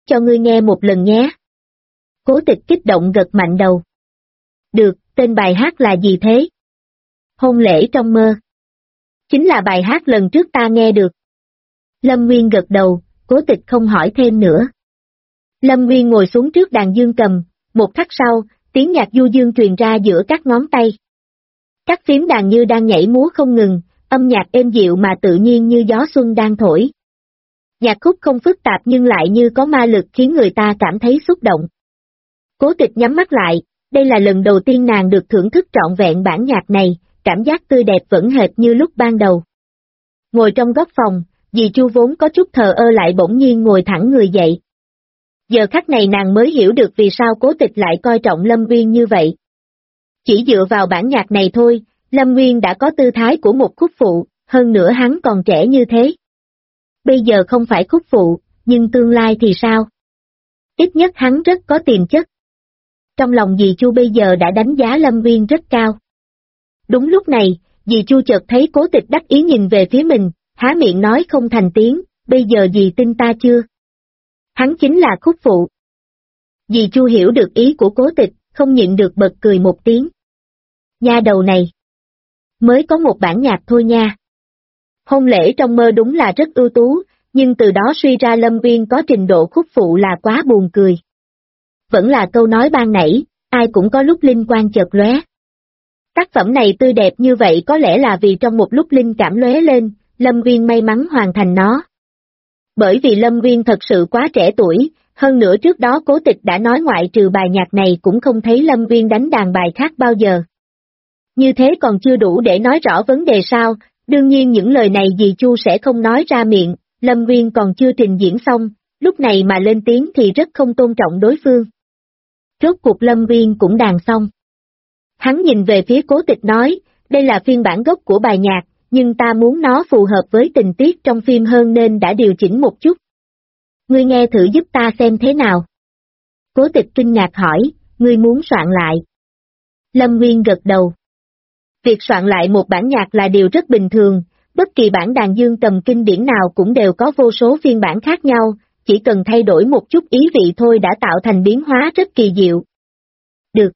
cho ngươi nghe một lần nhé. Cố Tịch kích động gật mạnh đầu. Được, tên bài hát là gì thế? Hôn lễ trong mơ. Chính là bài hát lần trước ta nghe được. Lâm Nguyên gật đầu, Cố Tịch không hỏi thêm nữa. Lâm Nguyên ngồi xuống trước đàn dương cầm, một khắc sau, tiếng nhạc du dương truyền ra giữa các ngón tay. Các phím đàn như đang nhảy múa không ngừng, âm nhạc êm dịu mà tự nhiên như gió xuân đang thổi. Nhạc khúc không phức tạp nhưng lại như có ma lực khiến người ta cảm thấy xúc động. Cố Tịch nhắm mắt lại, đây là lần đầu tiên nàng được thưởng thức trọn vẹn bản nhạc này, cảm giác tươi đẹp vẫn hệt như lúc ban đầu. Ngồi trong góc phòng, dì Chu vốn có chút thờ ơ lại bỗng nhiên ngồi thẳng người dậy. Giờ khắc này nàng mới hiểu được vì sao Cố Tịch lại coi trọng Lâm Nguyên như vậy. Chỉ dựa vào bản nhạc này thôi, Lâm Nguyên đã có tư thái của một khúc phụ, hơn nữa hắn còn trẻ như thế. Bây giờ không phải khúc phụ, nhưng tương lai thì sao? Ít nhất hắn rất có tiềm chất. Trong lòng dì Chu bây giờ đã đánh giá Lâm Nguyên rất cao. Đúng lúc này, dì Chu chợt thấy Cố Tịch đắc ý nhìn về phía mình, há miệng nói không thành tiếng, bây giờ dì tin ta chưa? Hắn chính là khúc phụ. Dì Chu hiểu được ý của Cố Tịch, không nhịn được bật cười một tiếng. Nha đầu này. Mới có một bản nhạc thôi nha. Hôn lễ trong mơ đúng là rất ưu tú, nhưng từ đó suy ra Lâm Nguyên có trình độ khúc phụ là quá buồn cười. Vẫn là câu nói ban nãy, ai cũng có lúc linh quang chợt lóe. Tác phẩm này tươi đẹp như vậy có lẽ là vì trong một lúc linh cảm lóe lên, Lâm Nguyên may mắn hoàn thành nó. Bởi vì Lâm Nguyên thật sự quá trẻ tuổi, hơn nữa trước đó Cố Tịch đã nói ngoại trừ bài nhạc này cũng không thấy Lâm Nguyên đánh đàn bài khác bao giờ. Như thế còn chưa đủ để nói rõ vấn đề sao, đương nhiên những lời này dì Chu sẽ không nói ra miệng, Lâm Nguyên còn chưa trình diễn xong, lúc này mà lên tiếng thì rất không tôn trọng đối phương. Rốt cuộc Lâm Nguyên cũng đàn xong. Hắn nhìn về phía Cố Tịch nói, đây là phiên bản gốc của bài nhạc, nhưng ta muốn nó phù hợp với tình tiết trong phim hơn nên đã điều chỉnh một chút. Ngươi nghe thử giúp ta xem thế nào. Cố Tịch kinh ngạc hỏi, ngươi muốn soạn lại. Lâm Nguyên gật đầu. Việc soạn lại một bản nhạc là điều rất bình thường, bất kỳ bản đàn dương cầm kinh điển nào cũng đều có vô số phiên bản khác nhau, chỉ cần thay đổi một chút ý vị thôi đã tạo thành biến hóa rất kỳ diệu. Được.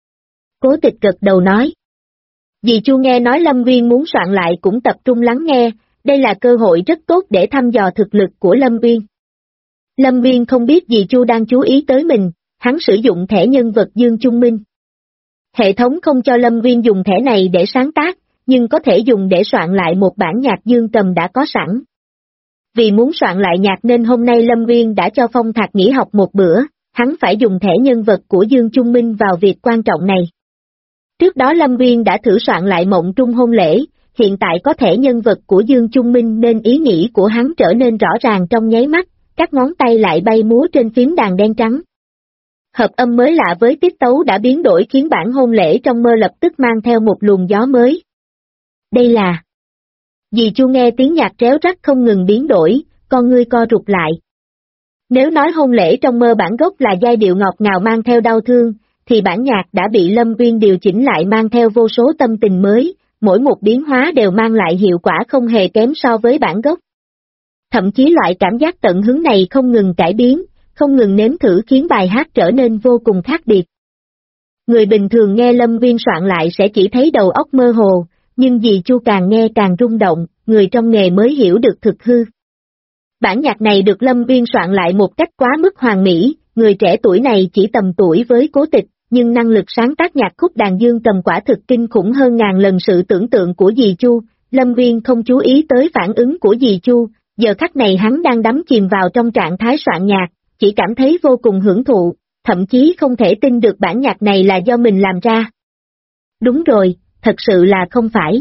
Cố Tịch gật đầu nói. Dì Chu nghe nói Lâm Nguyên muốn soạn lại cũng tập trung lắng nghe, đây là cơ hội rất tốt để thăm dò thực lực của Lâm Nguyên. Lâm Nguyên không biết dì Chu đang chú ý tới mình, hắn sử dụng thẻ nhân vật Dương Trung Minh. Hệ thống không cho Lâm Nguyên dùng thẻ này để sáng tác, nhưng có thể dùng để soạn lại một bản nhạc dương cầm đã có sẵn. Vì muốn soạn lại nhạc nên hôm nay Lâm Nguyên đã cho Phong Thạc nghỉ học một bữa, hắn phải dùng thẻ nhân vật của Dương Trung Minh vào việc quan trọng này. Trước đó Lâm Nguyên đã thử soạn lại Mộng Trung Hôn Lễ, hiện tại có thẻ nhân vật của Dương Trung Minh nên ý nghĩ của hắn trở nên rõ ràng trong nháy mắt, các ngón tay lại bay múa trên phím đàn đen trắng. Hợp âm mới lạ với tiết tấu đã biến đổi khiến bản hôn lễ trong mơ lập tức mang theo một luồng gió mới. Đây là... Dì Chu nghe tiếng nhạc réo rắt không ngừng biến đổi, con ngươi co rụt lại. Nếu nói hôn lễ trong mơ bản gốc là giai điệu ngọt ngào mang theo đau thương, thì bản nhạc đã bị Lâm Nguyên điều chỉnh lại mang theo vô số tâm tình mới, mỗi một biến hóa đều mang lại hiệu quả không hề kém so với bản gốc. Thậm chí loại cảm giác tận hứng này không ngừng cải biến, không ngừng nếm thử khiến bài hát trở nên vô cùng khác biệt. Người bình thường nghe Lâm Nguyên soạn lại sẽ chỉ thấy đầu óc mơ hồ, nhưng dì Chu càng nghe càng rung động, người trong nghề mới hiểu được thực hư. Bản nhạc này được Lâm Nguyên soạn lại một cách quá mức hoàn mỹ, người trẻ tuổi này chỉ tầm tuổi với Cố Tịch, nhưng năng lực sáng tác nhạc khúc đàn dương cầm quả thực kinh khủng hơn ngàn lần sự tưởng tượng của dì Chu. Lâm Nguyên không chú ý tới phản ứng của dì Chu, giờ khắc này hắn đang đắm chìm vào trong trạng thái soạn nhạc, chỉ cảm thấy vô cùng hưởng thụ, thậm chí không thể tin được bản nhạc này là do mình làm ra. Đúng rồi, thật sự là không phải.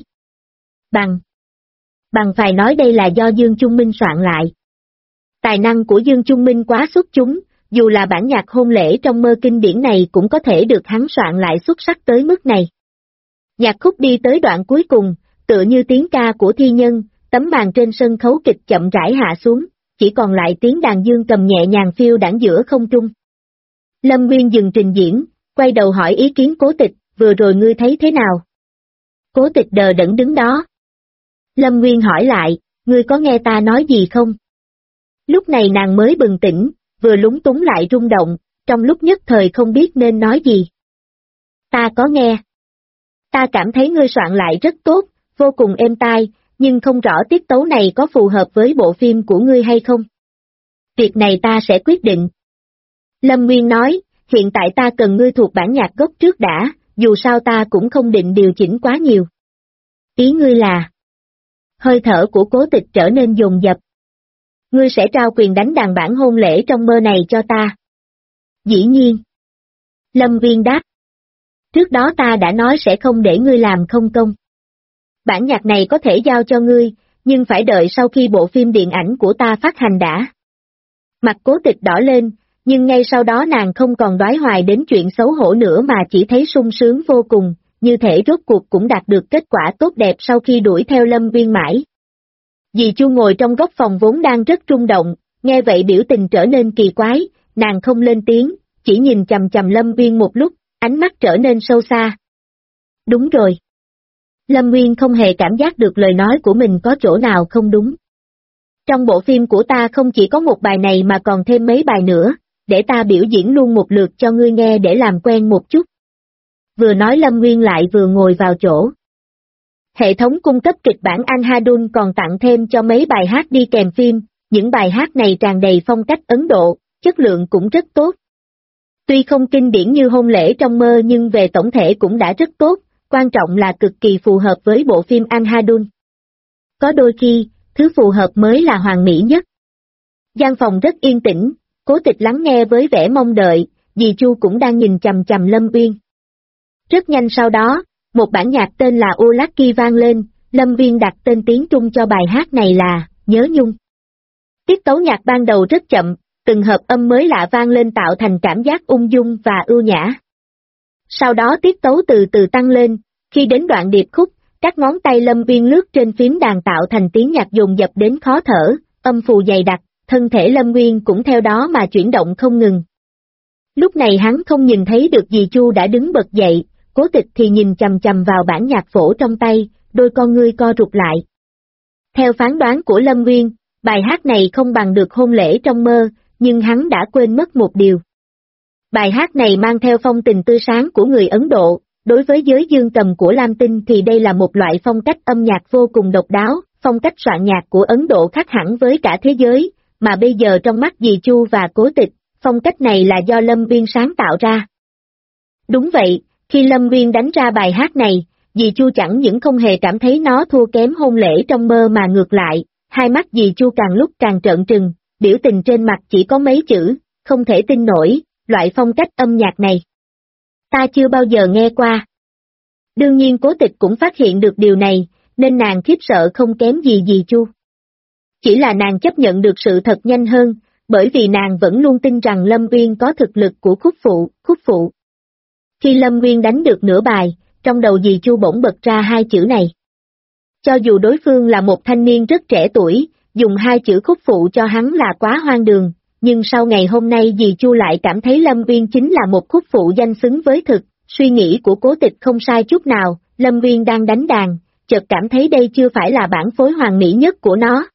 Bằng phải nói đây là do Dương Trung Minh soạn lại. Tài năng của Dương Trung Minh quá xuất chúng, dù là bản nhạc hôn lễ trong mơ kinh điển này cũng có thể được hắn soạn lại xuất sắc tới mức này. Nhạc khúc đi tới đoạn cuối cùng, tựa như tiếng ca của thi nhân, tấm màn trên sân khấu kịch chậm rãi hạ xuống, chỉ còn lại tiếng đàn dương cầm nhẹ nhàng phiêu đãng giữa không trung. Lâm Nguyên dừng trình diễn, quay đầu hỏi ý kiến Cố Tịch, vừa rồi ngươi thấy thế nào? Cố Tịch đờ đẫn đứng đó. Lâm Nguyên hỏi lại, ngươi có nghe ta nói gì không? Lúc này nàng mới bừng tỉnh, vừa lúng túng lại rung động, trong lúc nhất thời không biết nên nói gì. Ta có nghe. Ta cảm thấy ngươi soạn lại rất tốt, vô cùng êm tai, nhưng không rõ tiết tấu này có phù hợp với bộ phim của ngươi hay không. Việc này ta sẽ quyết định. Lâm Nguyên nói, hiện tại ta cần ngươi thuộc bản nhạc gốc trước đã, dù sao ta cũng không định điều chỉnh quá nhiều. Ý ngươi là... Hơi thở của Cố Tịch trở nên dồn dập. Ngươi sẽ trao quyền đánh đàn bản hôn lễ trong mơ này cho ta. Dĩ nhiên. Lâm Viên đáp. Trước đó ta đã nói sẽ không để ngươi làm không công. Bản nhạc này có thể giao cho ngươi, nhưng phải đợi sau khi bộ phim điện ảnh của ta phát hành đã. Mặt Cố Tịch đỏ lên, nhưng ngay sau đó nàng không còn đoái hoài đến chuyện xấu hổ nữa mà chỉ thấy sung sướng vô cùng, như thể rốt cuộc cũng đạt được kết quả tốt đẹp sau khi đuổi theo Lâm Viên mãi. Dì Chu ngồi trong góc phòng vốn đang rất rung động, nghe vậy biểu tình trở nên kỳ quái, nàng không lên tiếng, chỉ nhìn chằm chằm Lâm Viên một lúc, ánh mắt trở nên sâu xa. Đúng rồi. Lâm Viên không hề cảm giác được lời nói của mình có chỗ nào không đúng. Trong bộ phim của ta không chỉ có một bài này mà còn thêm mấy bài nữa, để ta biểu diễn luôn một lượt cho ngươi nghe để làm quen một chút. Vừa nói Lâm Nguyên lại vừa ngồi vào chỗ. Hệ thống cung cấp kịch bản Anhadun còn tặng thêm cho mấy bài hát đi kèm phim, những bài hát này tràn đầy phong cách Ấn Độ, chất lượng cũng rất tốt. Tuy không kinh điển như hôn lễ trong mơ nhưng về tổng thể cũng đã rất tốt, quan trọng là cực kỳ phù hợp với bộ phim Anhadun. Có đôi khi, thứ phù hợp mới là hoàn mỹ nhất. Gian phòng rất yên tĩnh, Cố Tịch lắng nghe với vẻ mong đợi, dì Chu cũng đang nhìn chằm chằm Lâm Uyên. Rất nhanh sau đó, một bản nhạc tên là Ulaki vang lên, Lâm Viên đặt tên tiếng Trung cho bài hát này là Nhớ Nhung. Tiết tấu nhạc ban đầu rất chậm, từng hợp âm mới lạ vang lên tạo thành cảm giác ung dung và ưu nhã. Sau đó tiết tấu từ từ tăng lên, khi đến đoạn điệp khúc, các ngón tay Lâm Viên lướt trên phím đàn tạo thành tiếng nhạc dồn dập đến khó thở, âm phù dày đặc, thân thể Lâm Nguyên cũng theo đó mà chuyển động không ngừng. Lúc này hắn không nhìn thấy được dì Chu đã đứng bật dậy, Cố Tịch thì nhìn chằm chằm vào bản nhạc phổ trong tay, đôi con ngươi co rụt lại. Theo phán đoán của Lâm Nguyên, bài hát này không bằng được hôn lễ trong mơ, nhưng hắn đã quên mất một điều. Bài hát này mang theo phong tình tươi sáng của người Ấn Độ, đối với giới dương cầm của Lam Tinh thì đây là một loại phong cách âm nhạc vô cùng độc đáo, phong cách soạn nhạc của Ấn Độ khác hẳn với cả thế giới, mà bây giờ trong mắt dì Chu và Cố Tịch, phong cách này là do Lâm Viên sáng tạo ra. Đúng vậy, khi Lâm Viên đánh ra bài hát này, dì Chu chẳng những không hề cảm thấy nó thua kém hôn lễ trong mơ mà ngược lại, hai mắt dì Chu càng lúc càng trợn trừng, biểu tình trên mặt chỉ có mấy chữ, không thể tin nổi, loại phong cách âm nhạc này. Ta chưa bao giờ nghe qua. Đương nhiên Cố Tịch cũng phát hiện được điều này, nên nàng khiếp sợ không kém gì dì Chu. Chỉ là nàng chấp nhận được sự thật nhanh hơn, bởi vì nàng vẫn luôn tin rằng Lâm Viên có thực lực của khúc phụ. Khi Lâm Viên đánh được nửa bài, trong đầu dì Chu bỗng bật ra hai chữ này. Cho dù đối phương là một thanh niên rất trẻ tuổi, dùng hai chữ khúc phụ cho hắn là quá hoang đường, nhưng sau ngày hôm nay dì Chu lại cảm thấy Lâm Viên chính là một khúc phụ danh xứng với thực, suy nghĩ của Cố Tịch không sai chút nào, Lâm Viên đang đánh đàn, chợt cảm thấy đây chưa phải là bản phối hoàn mỹ nhất của nó.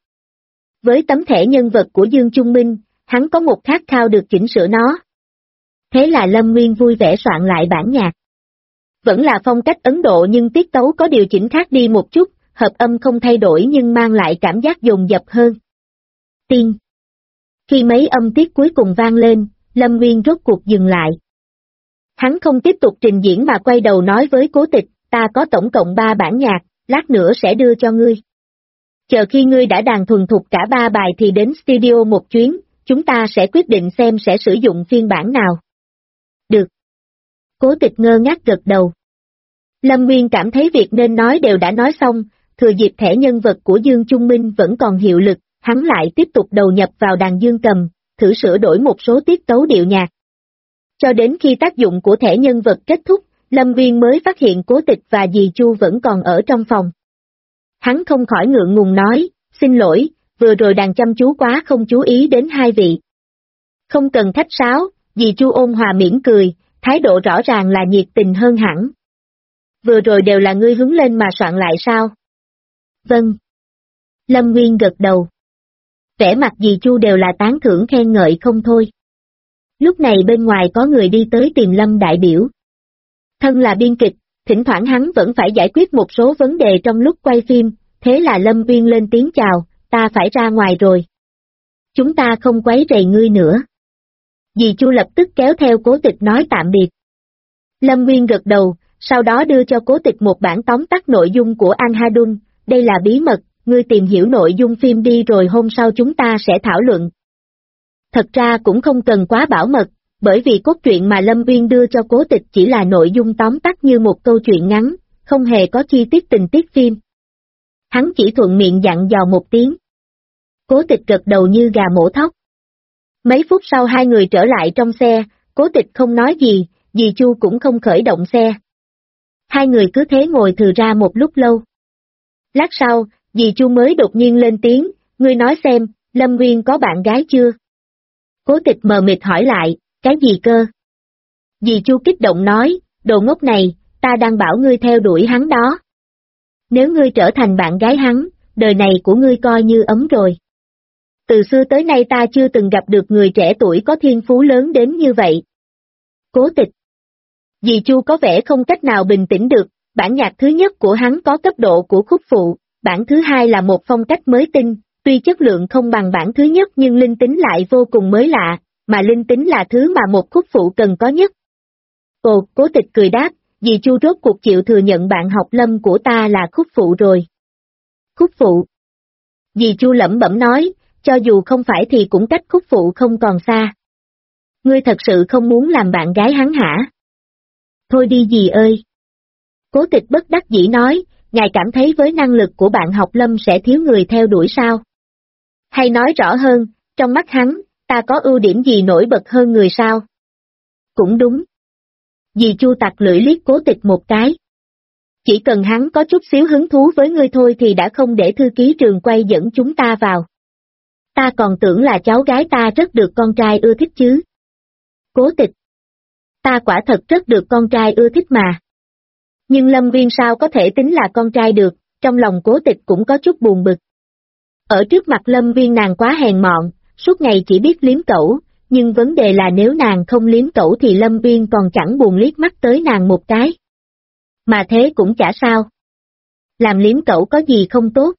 Với tấm thẻ nhân vật của Dương Trung Minh, hắn có một khát khao được chỉnh sửa nó. Thế là Lâm Nguyên vui vẻ soạn lại bản nhạc. Vẫn là phong cách Ấn Độ nhưng tiết tấu có điều chỉnh khác đi một chút, hợp âm không thay đổi nhưng mang lại cảm giác dồn dập hơn. Tiên. Khi mấy âm tiết cuối cùng vang lên, Lâm Nguyên rốt cuộc dừng lại. Hắn không tiếp tục trình diễn mà quay đầu nói với Cố Tịch, ta có tổng cộng 3 bản nhạc, lát nữa sẽ đưa cho ngươi. Chờ khi ngươi đã đàn thuần thục cả 3 bài thì đến studio một chuyến, chúng ta sẽ quyết định xem sẽ sử dụng phiên bản nào. Được. Cố Tịch ngơ ngác gật đầu. Lâm Nguyên cảm thấy việc nên nói đều đã nói xong, thừa dịp thẻ nhân vật của Dương Trung Minh vẫn còn hiệu lực, hắn lại tiếp tục đầu nhập vào đàn dương cầm, thử sửa đổi một số tiết tấu điệu nhạc. Cho đến khi tác dụng của thẻ nhân vật kết thúc, Lâm Nguyên mới phát hiện Cố Tịch và dì Chu vẫn còn ở trong phòng. Hắn không khỏi ngượng ngùng nói, xin lỗi, vừa rồi đàn chăm chú quá không chú ý đến hai vị. Không cần khách sáo, dì Chu ôn hòa mỉm cười, thái độ rõ ràng là nhiệt tình hơn hẳn. Vừa rồi đều là ngươi hứng lên mà soạn lại sao? Vâng. Lâm Nguyên gật đầu. Vẻ mặt dì Chu đều là tán thưởng khen ngợi không thôi. Lúc này bên ngoài có người đi tới tìm Lâm đại biểu. Thân là biên kịch, thỉnh thoảng hắn vẫn phải giải quyết một số vấn đề trong lúc quay phim, thế là Lâm Viên lên tiếng chào, ta phải ra ngoài rồi. Chúng ta không quấy rầy ngươi nữa. Dì Chu lập tức kéo theo Cố Tịch nói tạm biệt. Lâm Viên gật đầu, sau đó đưa cho Cố Tịch một bản tóm tắt nội dung của Anhadun, đây là bí mật, ngươi tìm hiểu nội dung phim đi rồi hôm sau chúng ta sẽ thảo luận. Thật ra cũng không cần quá bảo mật, bởi vì cốt truyện mà Lâm Viên đưa cho Cố Tịch chỉ là nội dung tóm tắt như một câu chuyện ngắn, không hề có chi tiết tình tiết phim. Hắn chỉ thuận miệng dặn dò một tiếng. Cố Tịch gật đầu như gà mổ thóc. Mấy phút sau hai người trở lại trong xe, Cố Tịch không nói gì, dì Chu cũng không khởi động xe. Hai người cứ thế ngồi thừ ra một lúc lâu. Lát sau, dì Chu mới đột nhiên lên tiếng, ngươi nói xem, Lâm Nguyên có bạn gái chưa? Cố Tịch mờ mịt hỏi lại, cái gì cơ? Dì Chu kích động nói, đồ ngốc này, ta đang bảo ngươi theo đuổi hắn đó. Nếu ngươi trở thành bạn gái hắn, đời này của ngươi coi như ấm rồi. Từ xưa tới nay ta chưa từng gặp được người trẻ tuổi có thiên phú lớn đến như vậy. Cố Tịch. Dì Chu có vẻ không cách nào bình tĩnh được, bản nhạc thứ nhất của hắn có cấp độ của khúc phụ, bản thứ hai là một phong cách mới tinh, tuy chất lượng không bằng bản thứ nhất nhưng linh tính lại vô cùng mới lạ, mà linh tính là thứ mà một khúc phụ cần có nhất. Ồ, Cố Tịch cười đáp, dì Chu rốt cuộc chịu thừa nhận bạn học Lâm của ta là khúc phụ rồi. Khúc phụ. Dì Chu lẩm bẩm nói, cho dù không phải thì cũng cách khúc phụ không còn xa. Ngươi thật sự không muốn làm bạn gái hắn hả? Thôi đi dì ơi. Cố Tịch bất đắc dĩ nói, ngài cảm thấy với năng lực của bạn học Lâm sẽ thiếu người theo đuổi sao? Hay nói rõ hơn, trong mắt hắn, ta có ưu điểm gì nổi bật hơn người sao? Cũng đúng. Dì Chu tặc lưỡi liếc Cố Tịch một cái. Chỉ cần hắn có chút xíu hứng thú với ngươi thôi thì đã không để thư ký trường quay dẫn chúng ta vào. Ta còn tưởng là cháu gái ta rất được con trai ưa thích chứ. Cố Tịch. Ta quả thật rất được con trai ưa thích mà. Nhưng Lâm Viên sao có thể tính là con trai được, trong lòng Cố Tịch cũng có chút buồn bực. Ở trước mặt Lâm Viên nàng quá hèn mọn, suốt ngày chỉ biết liếm cẩu, nhưng vấn đề là nếu nàng không liếm cẩu thì Lâm Viên còn chẳng buồn liếc mắt tới nàng một cái. Mà thế cũng chả sao. Làm liếm cẩu có gì không tốt.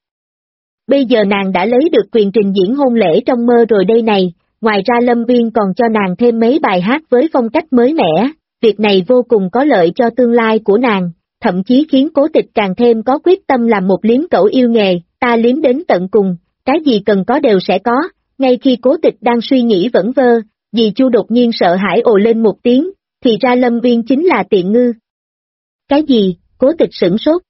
Bây giờ nàng đã lấy được quyền trình diễn hôn lễ trong mơ rồi đây này, ngoài ra Lâm Viên còn cho nàng thêm mấy bài hát với phong cách mới mẻ, việc này vô cùng có lợi cho tương lai của nàng, thậm chí khiến Cố Tịch càng thêm có quyết tâm làm một liếm cẩu yêu nghề, ta liếm đến tận cùng, cái gì cần có đều sẽ có. Ngay khi Cố Tịch đang suy nghĩ vẩn vơ, dì Chu đột nhiên sợ hãi ồ lên một tiếng, thì ra Lâm Viên chính là tiện ngư. Cái gì? Cố Tịch sửng sốt.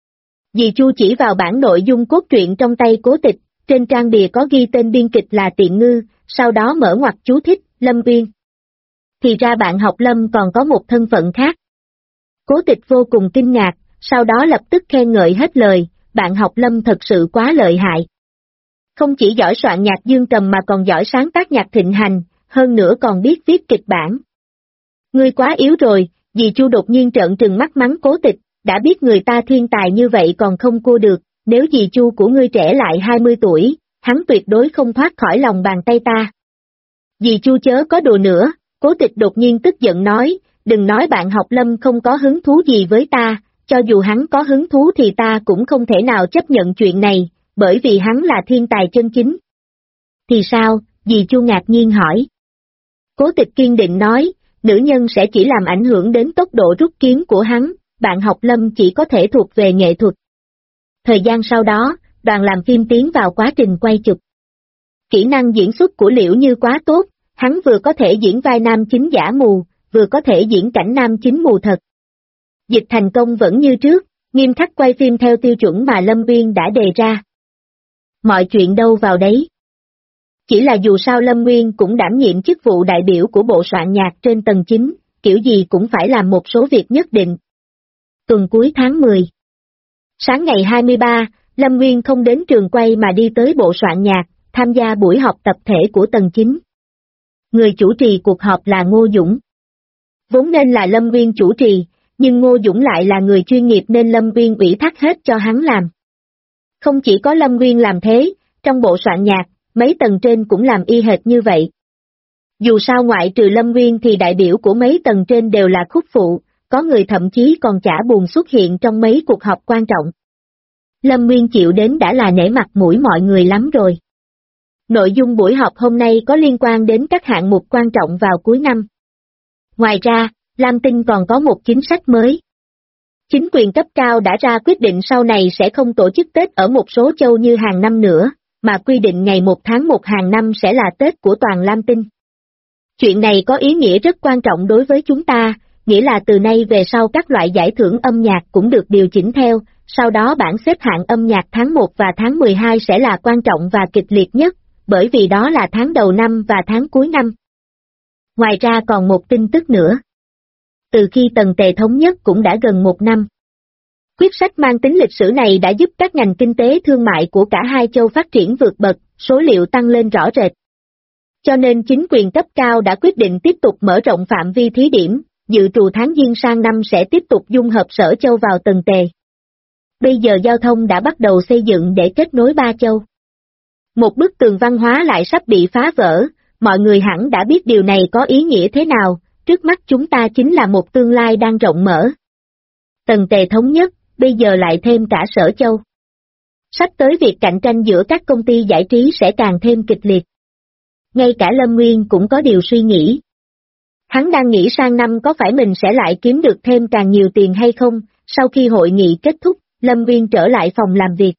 Dì Chu chỉ vào bản nội dung cốt truyện trong tay Cố Tịch, trên trang bìa có ghi tên biên kịch là Tiện Ngư, sau đó mở ngoặc chú thích, Lâm Viên. Thì ra bạn học Lâm còn có một thân phận khác. Cố Tịch vô cùng kinh ngạc, sau đó lập tức khen ngợi hết lời, bạn học Lâm thật sự quá lợi hại. Không chỉ giỏi soạn nhạc dương cầm mà còn giỏi sáng tác nhạc thịnh hành, hơn nữa còn biết viết kịch bản. Ngươi quá yếu rồi, dì Chu đột nhiên trợn trừng mắt mắng Cố Tịch, đã biết người ta thiên tài như vậy còn không cua được, nếu dì Chu của ngươi trẻ lại 20 tuổi, hắn tuyệt đối không thoát khỏi lòng bàn tay ta. Dì Chu chớ có đùa nữa, Cố Tịch đột nhiên tức giận nói, đừng nói bạn học Lâm không có hứng thú gì với ta, cho dù hắn có hứng thú thì ta cũng không thể nào chấp nhận chuyện này, bởi vì hắn là thiên tài chân chính. Thì sao? Dì Chu ngạc nhiên hỏi. Cố Tịch kiên định nói, nữ nhân sẽ chỉ làm ảnh hưởng đến tốc độ rút kiếm của hắn, bạn học Lâm chỉ có thể thuộc về nghệ thuật. Thời gian sau đó, đoàn làm phim tiến vào quá trình quay chụp. Kỹ năng diễn xuất của Liễu Như quá tốt, hắn vừa có thể diễn vai nam chính giả mù, vừa có thể diễn cảnh nam chính mù thật. Dịch thành công vẫn như trước, nghiêm khắc quay phim theo tiêu chuẩn mà Lâm Viên đã đề ra. Mọi chuyện đâu vào đấy. Chỉ là dù sao Lâm Nguyên cũng đảm nhiệm chức vụ đại biểu của bộ soạn nhạc trên tầng 9, kiểu gì cũng phải làm một số việc nhất định. Tuần cuối tháng 10. Sáng ngày 23, Lâm Nguyên không đến trường quay mà đi tới bộ soạn nhạc, tham gia buổi họp tập thể của tầng 9. Người chủ trì cuộc họp là Ngô Dũng. Vốn nên là Lâm Nguyên chủ trì, nhưng Ngô Dũng lại là người chuyên nghiệp nên Lâm Nguyên ủy thác hết cho hắn làm. Không chỉ có Lâm Nguyên làm thế, trong bộ soạn nhạc, mấy tầng trên cũng làm y hệt như vậy. Dù sao ngoại trừ Lâm Nguyên thì đại biểu của mấy tầng trên đều là khúc phụ, có người thậm chí còn chả buồn xuất hiện trong mấy cuộc họp quan trọng. Lâm Nguyên chịu đến đã là nể mặt mũi mọi người lắm rồi. Nội dung buổi họp hôm nay có liên quan đến các hạng mục quan trọng vào cuối năm. Ngoài ra, Lam Tinh còn có một chính sách mới. Chính quyền cấp cao đã ra quyết định sau này sẽ không tổ chức Tết ở một số châu như hàng năm nữa, mà quy định ngày 1 tháng 1 hàng năm sẽ là Tết của toàn Lam Tinh. Chuyện này có ý nghĩa rất quan trọng đối với chúng ta, nghĩa là từ nay về sau các loại giải thưởng âm nhạc cũng được điều chỉnh theo, sau đó bảng xếp hạng âm nhạc tháng 1 và tháng 12 sẽ là quan trọng và kịch liệt nhất, bởi vì đó là tháng đầu năm và tháng cuối năm. Ngoài ra còn một tin tức nữa. Từ khi Tần Tề thống nhất cũng đã gần 1 năm. Quyết sách mang tính lịch sử này đã giúp các ngành kinh tế thương mại của cả hai châu phát triển vượt bậc, số liệu tăng lên rõ rệt. Cho nên chính quyền cấp cao đã quyết định tiếp tục mở rộng phạm vi thí điểm, dự trù tháng Giêng sang năm sẽ tiếp tục dung hợp Sở Châu vào Tần Tề. Bây giờ giao thông đã bắt đầu xây dựng để kết nối ba châu. Một bức tường văn hóa lại sắp bị phá vỡ, mọi người hẳn đã biết điều này có ý nghĩa thế nào, trước mắt chúng ta chính là một tương lai đang rộng mở. Tần Tề thống nhất, bây giờ lại thêm cả Sở Châu. Sắp tới việc cạnh tranh giữa các công ty giải trí sẽ càng thêm kịch liệt. Ngay cả Lâm Nguyên cũng có điều suy nghĩ. Hắn đang nghĩ sang năm có phải mình sẽ lại kiếm được thêm càng nhiều tiền hay không. Sau khi hội nghị kết thúc, Lâm Nguyên trở lại phòng làm việc.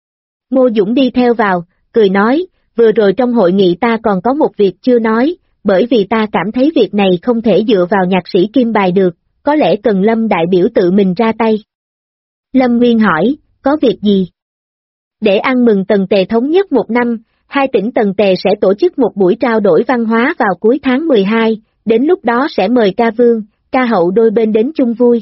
Ngô Dũng đi theo vào, cười nói, vừa rồi trong hội nghị ta còn có một việc chưa nói, bởi vì ta cảm thấy việc này không thể dựa vào nhạc sĩ Kim Bài được, có lẽ cần Lâm đại biểu tự mình ra tay. Lâm Nguyên hỏi, có việc gì? Để ăn mừng Tần Tề thống nhất 1 năm, hai tỉnh Tần Tề sẽ tổ chức một buổi trao đổi văn hóa vào cuối tháng 12, đến lúc đó sẽ mời ca vương, ca hậu đôi bên đến chung vui.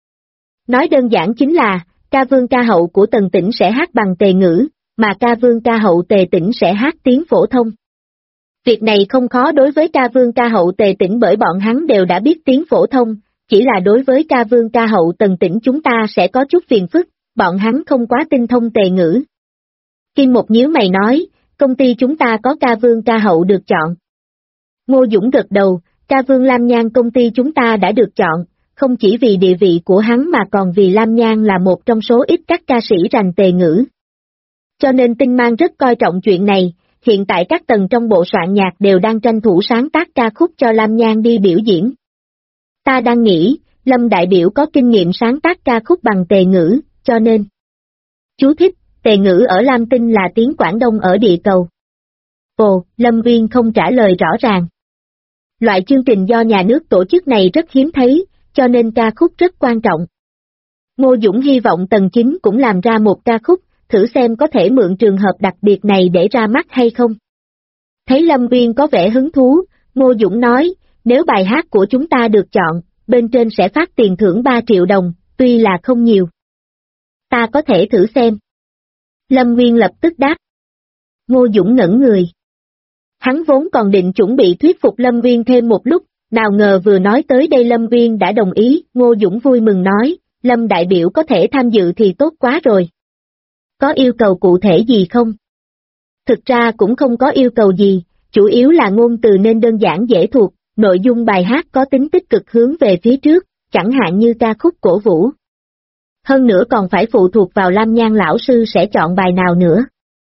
Nói đơn giản chính là, ca vương ca hậu của Tần tỉnh sẽ hát bằng Tề ngữ, mà ca vương ca hậu Tề tỉnh sẽ hát tiếng phổ thông. Việc này không khó đối với ca vương ca hậu Tề tỉnh bởi bọn hắn đều đã biết tiếng phổ thông, chỉ là đối với ca vương ca hậu Tần tỉnh chúng ta sẽ có chút phiền phức, bọn hắn không quá tinh thông Tề ngữ. Kim Một nhíu mày nói, công ty chúng ta có ca vương ca hậu được chọn. Ngô Dũng gật đầu, ca vương Lam Nhan công ty chúng ta đã được chọn, không chỉ vì địa vị của hắn mà còn vì Lam Nhan là một trong số ít các ca sĩ rành Tề ngữ. Cho nên Tinh Mang rất coi trọng chuyện này, hiện tại các tầng trong bộ soạn nhạc đều đang tranh thủ sáng tác ca khúc cho Lam Nhan đi biểu diễn. Ta đang nghĩ, Lâm đại biểu có kinh nghiệm sáng tác ca khúc bằng Tề ngữ, cho nên. Chú thích, Tề ngữ ở Lam Tinh là tiếng Quảng Đông ở địa cầu. Ồ, Lâm Nguyên không trả lời rõ ràng. Loại chương trình do nhà nước tổ chức này rất hiếm thấy, cho nên ca khúc rất quan trọng. Ngô Dũng hy vọng Tần Chính cũng làm ra một ca khúc, thử xem có thể mượn trường hợp đặc biệt này để ra mắt hay không. Thấy Lâm Nguyên có vẻ hứng thú, Ngô Dũng nói, nếu bài hát của chúng ta được chọn, bên trên sẽ phát tiền thưởng 3 triệu đồng, tuy là không nhiều. Ta có thể thử xem. Lâm Nguyên lập tức đáp. Ngô Dũng ngẩn người. Hắn vốn còn định chuẩn bị thuyết phục Lâm Nguyên thêm một lúc, nào ngờ vừa nói tới đây Lâm Nguyên đã đồng ý, Ngô Dũng vui mừng nói, Lâm đại biểu có thể tham dự thì tốt quá rồi. Có yêu cầu cụ thể gì không? Thực ra cũng không có yêu cầu gì, chủ yếu là ngôn từ nên đơn giản dễ thuộc, nội dung bài hát có tính tích cực hướng về phía trước, chẳng hạn như ca khúc cổ vũ. Hơn nữa còn phải phụ thuộc vào Lam Nhan lão sư sẽ chọn bài nào nữa.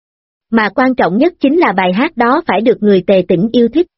Mà quan trọng nhất chính là bài hát đó phải được người Tề tỉnh yêu thích.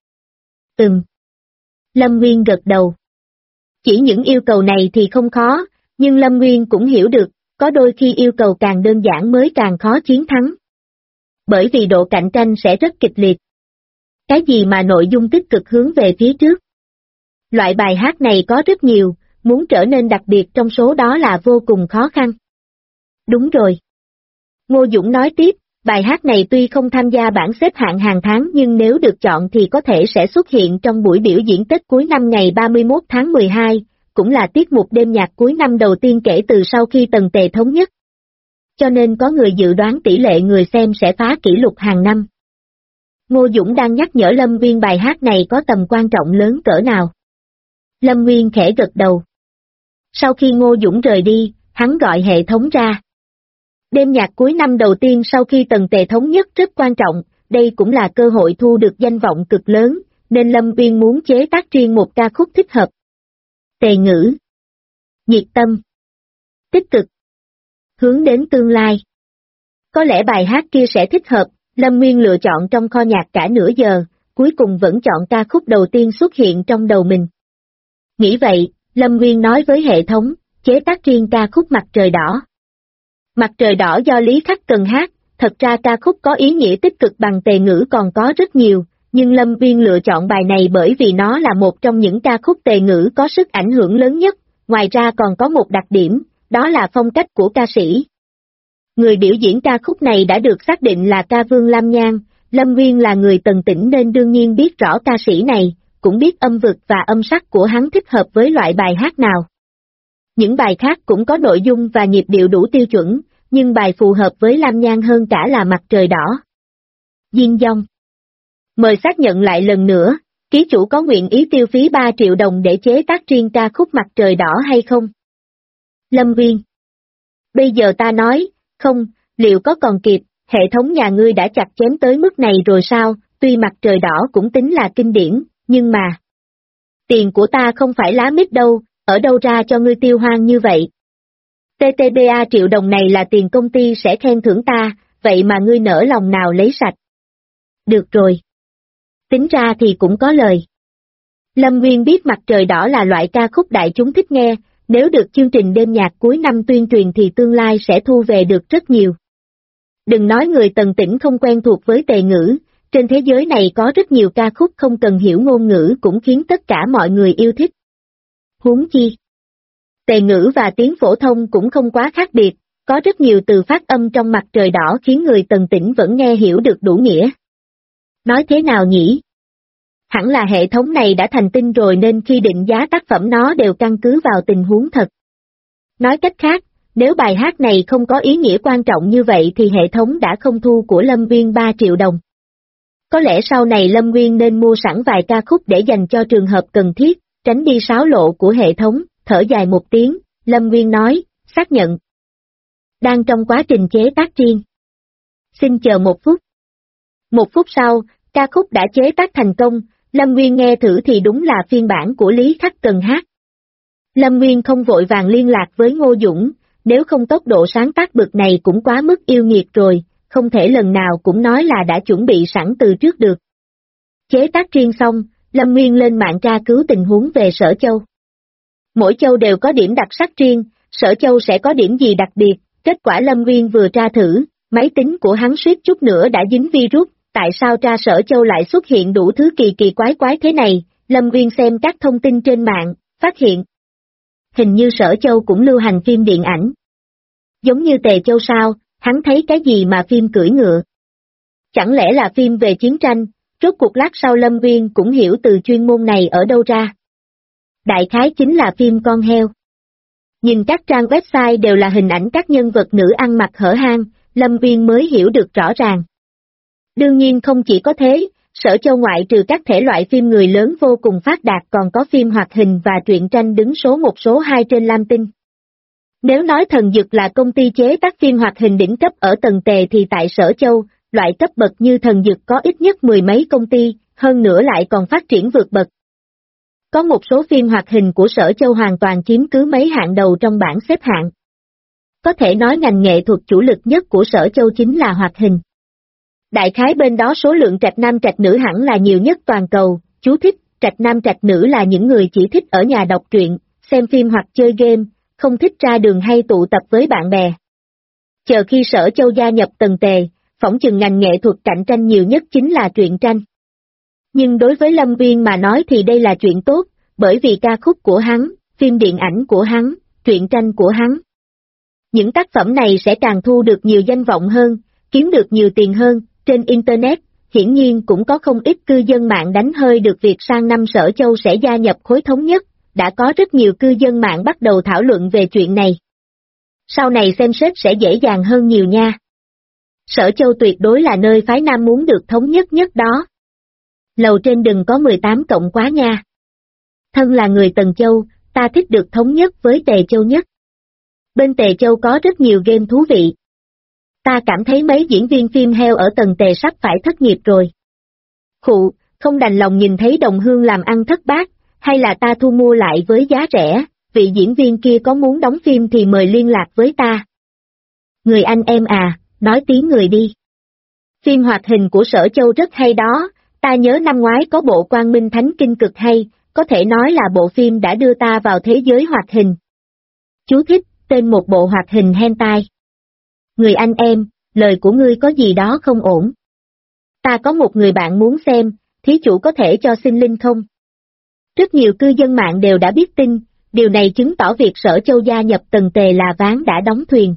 Lâm Nguyên gật đầu. Chỉ những yêu cầu này thì không khó, nhưng Lâm Nguyên cũng hiểu được, có đôi khi yêu cầu càng đơn giản mới càng khó chiến thắng. Bởi vì độ cạnh tranh sẽ rất kịch liệt. Cái gì mà nội dung tích cực hướng về phía trước? Loại bài hát này có rất nhiều, muốn trở nên đặc biệt trong số đó là vô cùng khó khăn. Đúng rồi. Ngô Dũng nói tiếp, bài hát này tuy không tham gia bảng xếp hạng hàng tháng nhưng nếu được chọn thì có thể sẽ xuất hiện trong buổi biểu diễn Tết cuối năm ngày 31 tháng 12, cũng là tiết mục đêm nhạc cuối năm đầu tiên kể từ sau khi Tần Tề thống nhất. Cho nên có người dự đoán tỷ lệ người xem sẽ phá kỷ lục hàng năm. Ngô Dũng đang nhắc nhở Lâm Nguyên bài hát này có tầm quan trọng lớn cỡ nào. Lâm Nguyên khẽ gật đầu. Sau khi Ngô Dũng rời đi, hắn gọi hệ thống ra. Đêm nhạc cuối năm đầu tiên sau khi Tần Tề thống nhất rất quan trọng, đây cũng là cơ hội thu được danh vọng cực lớn, nên Lâm Uyên muốn chế tác riêng một ca khúc thích hợp. Tề ngữ. Nhiệt tâm. Tích cực. Hướng đến tương lai. Có lẽ bài hát kia sẽ thích hợp, Lâm Nguyên lựa chọn trong kho nhạc cả nửa giờ, cuối cùng vẫn chọn ca khúc đầu tiên xuất hiện trong đầu mình. Nghĩ vậy, Lâm Nguyên nói với hệ thống, chế tác riêng ca khúc Mặt Trời Đỏ. Mặt Trời Đỏ do Lý Khắc Cần hát, thật ra ca khúc có ý nghĩa tích cực bằng Tề ngữ còn có rất nhiều, nhưng Lâm Nguyên lựa chọn bài này bởi vì nó là một trong những ca khúc Tề ngữ có sức ảnh hưởng lớn nhất, ngoài ra còn có một đặc điểm, đó là phong cách của ca sĩ. Người biểu diễn ca khúc này đã được xác định là ca vương Lam Nhan, Lâm Nguyên là người Tần Tỉnh nên đương nhiên biết rõ ca sĩ này, cũng biết âm vực và âm sắc của hắn thích hợp với loại bài hát nào. Những bài khác cũng có nội dung và nhịp điệu đủ tiêu chuẩn, nhưng bài phù hợp với Lam Nhan hơn cả là Mặt Trời Đỏ. Diên Dông. Mời xác nhận lại lần nữa, ký chủ có nguyện ý tiêu phí 3 triệu đồng để chế tác riêng ca khúc Mặt Trời Đỏ hay không? Lâm Nguyên. Bây giờ ta nói, không, liệu có còn kịp, hệ thống nhà ngươi đã chặt chém tới mức này rồi sao, tuy Mặt Trời Đỏ cũng tính là kinh điển, nhưng mà... Tiền của ta không phải lá mít đâu, ở đâu ra cho ngươi tiêu hoang như vậy? TTBA triệu đồng này là tiền công ty sẽ khen thưởng ta, vậy mà ngươi nỡ lòng nào lấy sạch. Được rồi. Tính ra thì cũng có lời. Lâm Nguyên biết Mặt Trời Đỏ là loại ca khúc đại chúng thích nghe, nếu được chương trình đêm nhạc cuối năm tuyên truyền thì tương lai sẽ thu về được rất nhiều. Đừng nói người Tần Tỉnh không quen thuộc với Tề ngữ, trên thế giới này có rất nhiều ca khúc không cần hiểu ngôn ngữ cũng khiến tất cả mọi người yêu thích. Huống chi. Tề ngữ và tiếng phổ thông cũng không quá khác biệt, có rất nhiều từ phát âm trong Mặt Trời Đỏ khiến người Tần Tỉnh vẫn nghe hiểu được đủ nghĩa. Nói thế nào nhỉ? Hẳn là hệ thống này đã thành tinh rồi nên khi định giá tác phẩm nó đều căn cứ vào tình huống thật. Nói cách khác, nếu bài hát này không có ý nghĩa quan trọng như vậy thì hệ thống đã không thu của Lâm Nguyên 3 triệu đồng. Có lẽ sau này Lâm Nguyên nên mua sẵn vài ca khúc để dành cho trường hợp cần thiết, tránh đi xáo lộ của hệ thống, thở dài một tiếng, Lâm Nguyên nói, xác nhận. Đang trong quá trình chế tác riêng. Xin chờ 1 phút. 1 phút sau, ca khúc đã chế tác thành công, Lâm Nguyên nghe thử thì đúng là phiên bản của Lý Khắc Cần hát. Lâm Nguyên không vội vàng liên lạc với Ngô Dũng, nếu không tốc độ sáng tác bực này cũng quá mức yêu nghiệt rồi, không thể lần nào cũng nói là đã chuẩn bị sẵn từ trước được. Chế tác riêng xong, Lâm Nguyên lên mạng tra cứu tình huống về Sở Châu. Mỗi châu đều có điểm đặc sắc riêng, Sở Châu sẽ có điểm gì đặc biệt, kết quả Lâm Nguyên vừa tra thử, máy tính của hắn suýt chút nữa đã dính virus, tại sao tra Sở Châu lại xuất hiện đủ thứ kỳ kỳ quái quái thế này, Lâm Nguyên xem các thông tin trên mạng, phát hiện. Hình như Sở Châu cũng lưu hành phim điện ảnh. Giống như Tề Châu sao, hắn thấy cái gì mà phim cưỡi ngựa? Chẳng lẽ là phim về chiến tranh, rốt cuộc lát sau Lâm Nguyên cũng hiểu từ chuyên môn này ở đâu ra. Đại khái chính là phim con heo. Nhìn các trang website đều là hình ảnh các nhân vật nữ ăn mặc hở hang, Lâm Nguyên mới hiểu được rõ ràng. Đương nhiên không chỉ có thế, Sở Châu ngoại trừ các thể loại phim người lớn vô cùng phát đạt còn có phim hoạt hình và truyện tranh đứng số 1 số 2 trên Lam Tinh. Nếu nói Thần Dực là công ty chế tác phim hoạt hình đỉnh cấp ở Tần Tề thì tại Sở Châu, loại cấp bậc như Thần Dực có ít nhất 10 mấy công ty, hơn nữa lại còn phát triển vượt bậc. Có một số phim hoạt hình của Sở Châu hoàn toàn chiếm cứ mấy hạng đầu trong bảng xếp hạng. Có thể nói ngành nghệ thuật chủ lực nhất của Sở Châu chính là hoạt hình. Đại khái bên đó số lượng trạch nam trạch nữ hẳn là nhiều nhất toàn cầu, chú thích, trạch nam trạch nữ là những người chỉ thích ở nhà đọc truyện, xem phim hoặc chơi game, không thích ra đường hay tụ tập với bạn bè. Chờ khi Sở Châu gia nhập Tần Tề, phỏng chừng ngành nghệ thuật cạnh tranh nhiều nhất chính là truyện tranh. Nhưng đối với Lâm Nguyên mà nói thì đây là chuyện tốt, bởi vì ca khúc của hắn, phim điện ảnh của hắn, truyện tranh của hắn. Những tác phẩm này sẽ càng thu được nhiều danh vọng hơn, kiếm được nhiều tiền hơn, trên Internet, hiển nhiên cũng có không ít cư dân mạng đánh hơi được việc sang năm Sở Châu sẽ gia nhập khối thống nhất, đã có rất nhiều cư dân mạng bắt đầu thảo luận về chuyện này. Sau này xem xét sẽ dễ dàng hơn nhiều nha. Sở Châu tuyệt đối là nơi phái nam muốn được thống nhất nhất đó. Lầu trên đừng có 18 cộng quá nha. Thân là người Tần Châu, ta thích được thống nhất với Tề Châu nhất. Bên Tề Châu có rất nhiều game thú vị. Ta cảm thấy mấy diễn viên phim heo ở Tần Tề sắp phải thất nghiệp rồi. Khụ, không đành lòng nhìn thấy đồng hương làm ăn thất bát, hay là ta thu mua lại với giá rẻ, vị diễn viên kia có muốn đóng phim thì mời liên lạc với ta. Người anh em à, nói tiếng người đi. Phim hoạt hình của Sở Châu rất hay đó, ta nhớ năm ngoái có bộ Quang Minh Thánh Kinh cực hay, có thể nói là bộ phim đã đưa ta vào thế giới hoạt hình. Chú thích, tên một bộ hoạt hình hentai. Người anh em, lời của ngươi có gì đó không ổn. Ta có một người bạn muốn xem, thí chủ có thể cho xin link không? Rất nhiều cư dân mạng đều đã biết tin, điều này chứng tỏ việc Sở Châu gia nhập Tần Tề là ván đã đóng thuyền.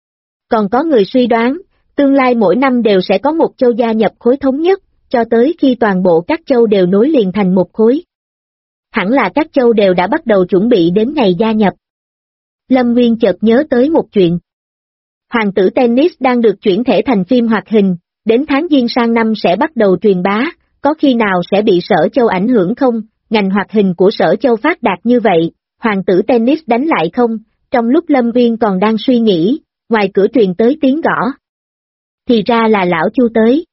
Còn có người suy đoán, tương lai mỗi năm đều sẽ có một châu gia nhập khối thống nhất, cho tới khi toàn bộ các châu đều nối liền thành một khối. Hẳn là các châu đều đã bắt đầu chuẩn bị đến ngày gia nhập. Lâm Nguyên chợt nhớ tới một chuyện. Hoàng tử tennis đang được chuyển thể thành phim hoạt hình, đến tháng Giêng sang năm sẽ bắt đầu truyền bá, có khi nào sẽ bị Sở Châu ảnh hưởng không? Ngành hoạt hình của Sở Châu phát đạt như vậy, hoàng tử tennis đánh lại không? Trong lúc Lâm Nguyên còn đang suy nghĩ, ngoài cửa truyền tới tiếng gõ. Thì ra là lão Chu tới.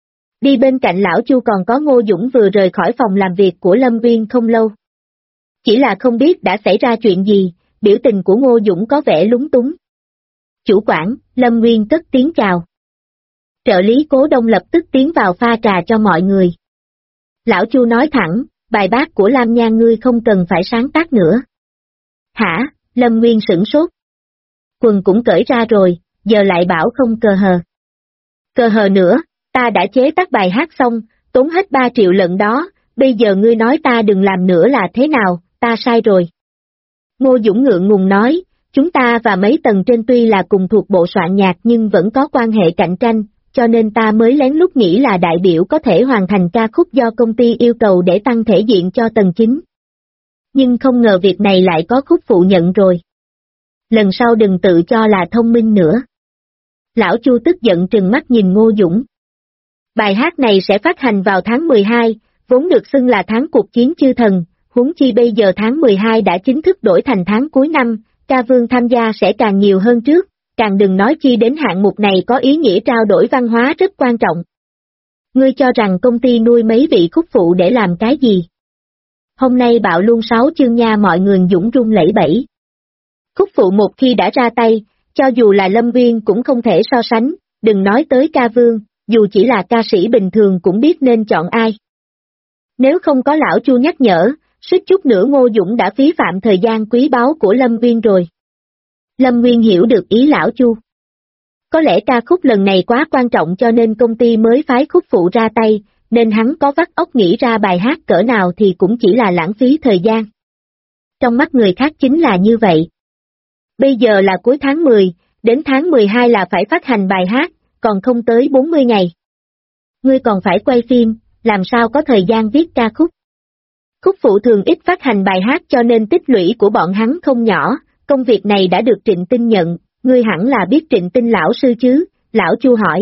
Đi bên cạnh lão Chu còn có Ngô Dũng vừa rời khỏi phòng làm việc của Lâm Nguyên không lâu. Chỉ là không biết đã xảy ra chuyện gì, biểu tình của Ngô Dũng có vẻ lúng túng. Chủ quản, Lâm Nguyên cất tiếng chào. Trợ lý Cố Đông lập tức tiến vào pha trà cho mọi người. Lão Chu nói thẳng, bài bác của Lam Nhan ngươi không cần phải sáng tác nữa. Hả, Lâm Nguyên sửng sốt. Quần cũng cởi ra rồi, giờ lại bảo không cờ hờ. Cờ hờ nữa, ta đã chế tác bài hát xong, tốn hết 3 triệu lận đó, bây giờ ngươi nói ta đừng làm nữa là thế nào, ta sai rồi. Ngô Dũng ngượng ngùng nói, chúng ta và mấy tầng trên tuy là cùng thuộc bộ soạn nhạc nhưng vẫn có quan hệ cạnh tranh, cho nên ta mới lén lút nghĩ là đại biểu có thể hoàn thành ca khúc do công ty yêu cầu để tăng thể diện cho tầng chính. Nhưng không ngờ việc này lại có khúc phụ nhận rồi. Lần sau đừng tự cho là thông minh nữa. Lão Chu tức giận trừng mắt nhìn Ngô Dũng. Bài hát này sẽ phát hành vào tháng 12, vốn được xưng là tháng cuộc chiến chư thần, huống chi bây giờ tháng 12 đã chính thức đổi thành tháng cuối năm, ca vương tham gia sẽ càng nhiều hơn trước, càng đừng nói chi đến hạng mục này có ý nghĩa trao đổi văn hóa rất quan trọng. Ngươi cho rằng công ty nuôi mấy vị khúc phụ để làm cái gì? Hôm nay bạo luôn 6 chương nha, mọi người dũng rung lẫy bẫy. Khúc phụ một khi đã ra tay, cho dù là Lâm Viên cũng không thể so sánh, đừng nói tới ca vương, dù chỉ là ca sĩ bình thường cũng biết nên chọn ai. Nếu không có lão Chu nhắc nhở, suýt chút nữa Ngô Dũng đã phí phạm thời gian quý báu của Lâm Viên rồi. Lâm Nguyên hiểu được ý lão Chu. Có lẽ ca khúc lần này quá quan trọng cho nên công ty mới phái khúc phụ ra tay, nên hắn có vắt óc nghĩ ra bài hát cỡ nào thì cũng chỉ là lãng phí thời gian. Trong mắt người khác chính là như vậy. Bây giờ là cuối tháng 10, đến tháng 12 là phải phát hành bài hát, còn không tới 40 ngày. Ngươi còn phải quay phim, làm sao có thời gian viết ca khúc. Khúc phụ thường ít phát hành bài hát cho nên tích lũy của bọn hắn không nhỏ, công việc này đã được Trịnh Tinh nhận, ngươi hẳn là biết Trịnh Tinh lão sư chứ, lão Chu hỏi.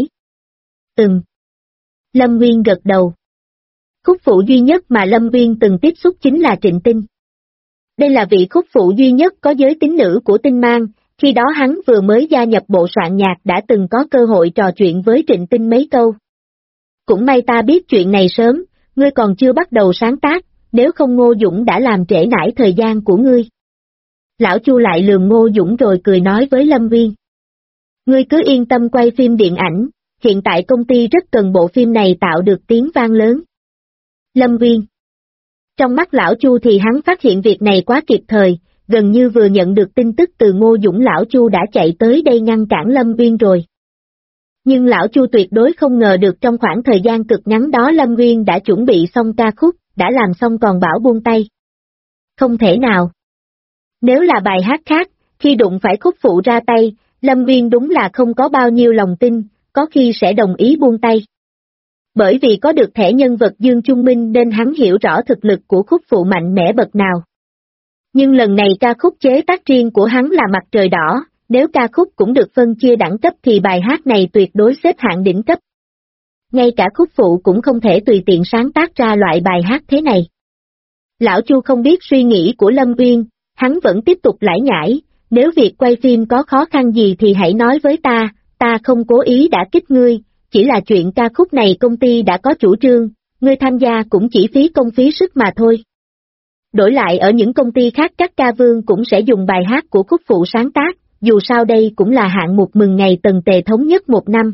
Lâm Nguyên gật đầu. Khúc phụ duy nhất mà Lâm Nguyên từng tiếp xúc chính là Trịnh Tinh. Đây là vị khúc phụ duy nhất có giới tính nữ của Tinh Mang, khi đó hắn vừa mới gia nhập bộ soạn nhạc đã từng có cơ hội trò chuyện với Trịnh Tinh mấy câu. Cũng may ta biết chuyện này sớm, ngươi còn chưa bắt đầu sáng tác, nếu không Ngô Dũng đã làm trễ nải thời gian của ngươi. Lão Chu lại lườm Ngô Dũng rồi cười nói với Lâm Viên. Ngươi cứ yên tâm quay phim điện ảnh, hiện tại công ty rất cần bộ phim này tạo được tiếng vang lớn. Lâm Viên. Trong mắt lão Chu thì hắn phát hiện việc này quá kịp thời, gần như vừa nhận được tin tức từ Ngô Dũng lão Chu đã chạy tới đây ngăn cản Lâm Viên rồi. Nhưng lão Chu tuyệt đối không ngờ được trong khoảng thời gian cực ngắn đó Lâm Viên đã chuẩn bị xong ca khúc, đã làm xong còn bảo buông tay. Không thể nào. Nếu là bài hát khác, khi đụng phải khúc phụ ra tay, Lâm Viên đúng là không có bao nhiêu lòng tin, có khi sẽ đồng ý buông tay. Bởi vì có được thẻ nhân vật Dương Trung Minh nên hắn hiểu rõ thực lực của khúc phụ mạnh mẽ bậc nào. Nhưng lần này ca khúc chế tác riêng của hắn là Mặt Trời Đỏ, nếu ca khúc cũng được phân chia đẳng cấp thì bài hát này tuyệt đối xếp hạng đỉnh cấp. Ngay cả khúc phụ cũng không thể tùy tiện sáng tác ra loại bài hát thế này. Lão Chu không biết suy nghĩ của Lâm Uyên, hắn vẫn tiếp tục lải nhải, nếu việc quay phim có khó khăn gì thì hãy nói với ta không cố ý đả kích ngươi, chỉ là chuyện ca khúc này công ty đã có chủ trương, ngươi tham gia cũng chỉ phí công phí sức mà thôi. Đổi lại ở những công ty khác các ca vương cũng sẽ dùng bài hát của khúc phụ sáng tác, dù sao đây cũng là hạng mục mừng ngày Tần Tề thống nhất một năm.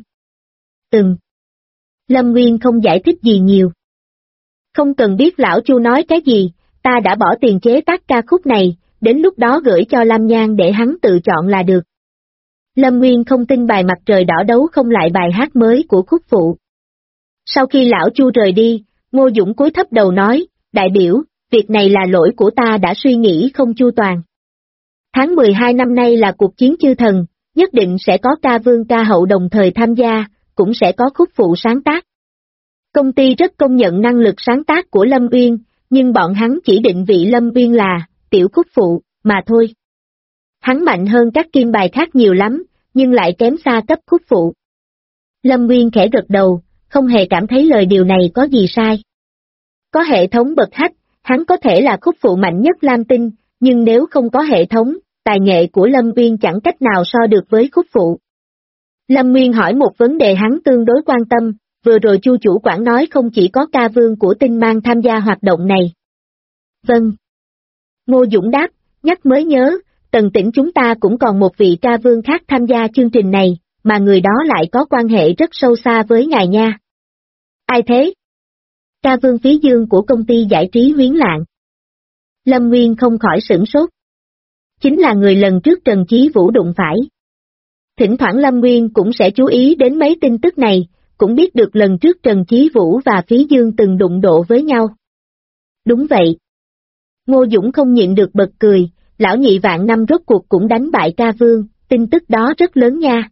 Lâm Nguyên không giải thích gì nhiều. Không cần biết lão Chu nói cái gì, ta đã bỏ tiền chế tác ca khúc này, đến lúc đó gửi cho Lam Nhan để hắn tự chọn là được. Lâm Nguyên không tin bài Mặt Trời Đỏ đấu không lại bài hát mới của khúc phụ. Sau khi lão Chu rời đi, Ngô Dũng cúi thấp đầu nói, đại biểu, việc này là lỗi của ta đã suy nghĩ không chu toàn. Tháng 12 năm nay là cuộc chiến chư thần, nhất định sẽ có ca vương ca hậu đồng thời tham gia, cũng sẽ có khúc phụ sáng tác. Công ty rất công nhận năng lực sáng tác của Lâm Uyên, nhưng bọn hắn chỉ định vị Lâm Uyên là tiểu khúc phụ, mà thôi. Hắn mạnh hơn các kim bài khác nhiều lắm, nhưng lại kém xa cấp khúc phụ. Lâm Uyên khẽ gật đầu, không hề cảm thấy lời điều này có gì sai. Có hệ thống bậc hách, hắn có thể là khúc phụ mạnh nhất Lam Tinh, nhưng nếu không có hệ thống, tài nghệ của Lâm Uyên chẳng cách nào so được với khúc phụ. Lâm Nguyên hỏi một vấn đề hắn tương đối quan tâm, vừa rồi Chu chủ quản nói không chỉ có ca vương của Tinh Mang tham gia hoạt động này. Vâng. Ngô Dũng đáp, nhắc mới nhớ, Tần tỉnh chúng ta cũng còn một vị ca vương khác tham gia chương trình này, mà người đó lại có quan hệ rất sâu xa với ngài nha. Ai thế? Ca vương Phí Dương của công ty giải trí Huyến Lạng. Lâm Nguyên không khỏi sửng sốt. Chính là người lần trước Trần Chí Vũ đụng phải. Thỉnh thoảng Lâm Nguyên cũng sẽ chú ý đến mấy tin tức này, cũng biết được lần trước Trần Chí Vũ và Phí Dương từng đụng độ với nhau. Đúng vậy. Ngô Dũng không nhịn được bật cười, lão nhị vạn năm rốt cuộc cũng đánh bại ca vương, tin tức đó rất lớn nha.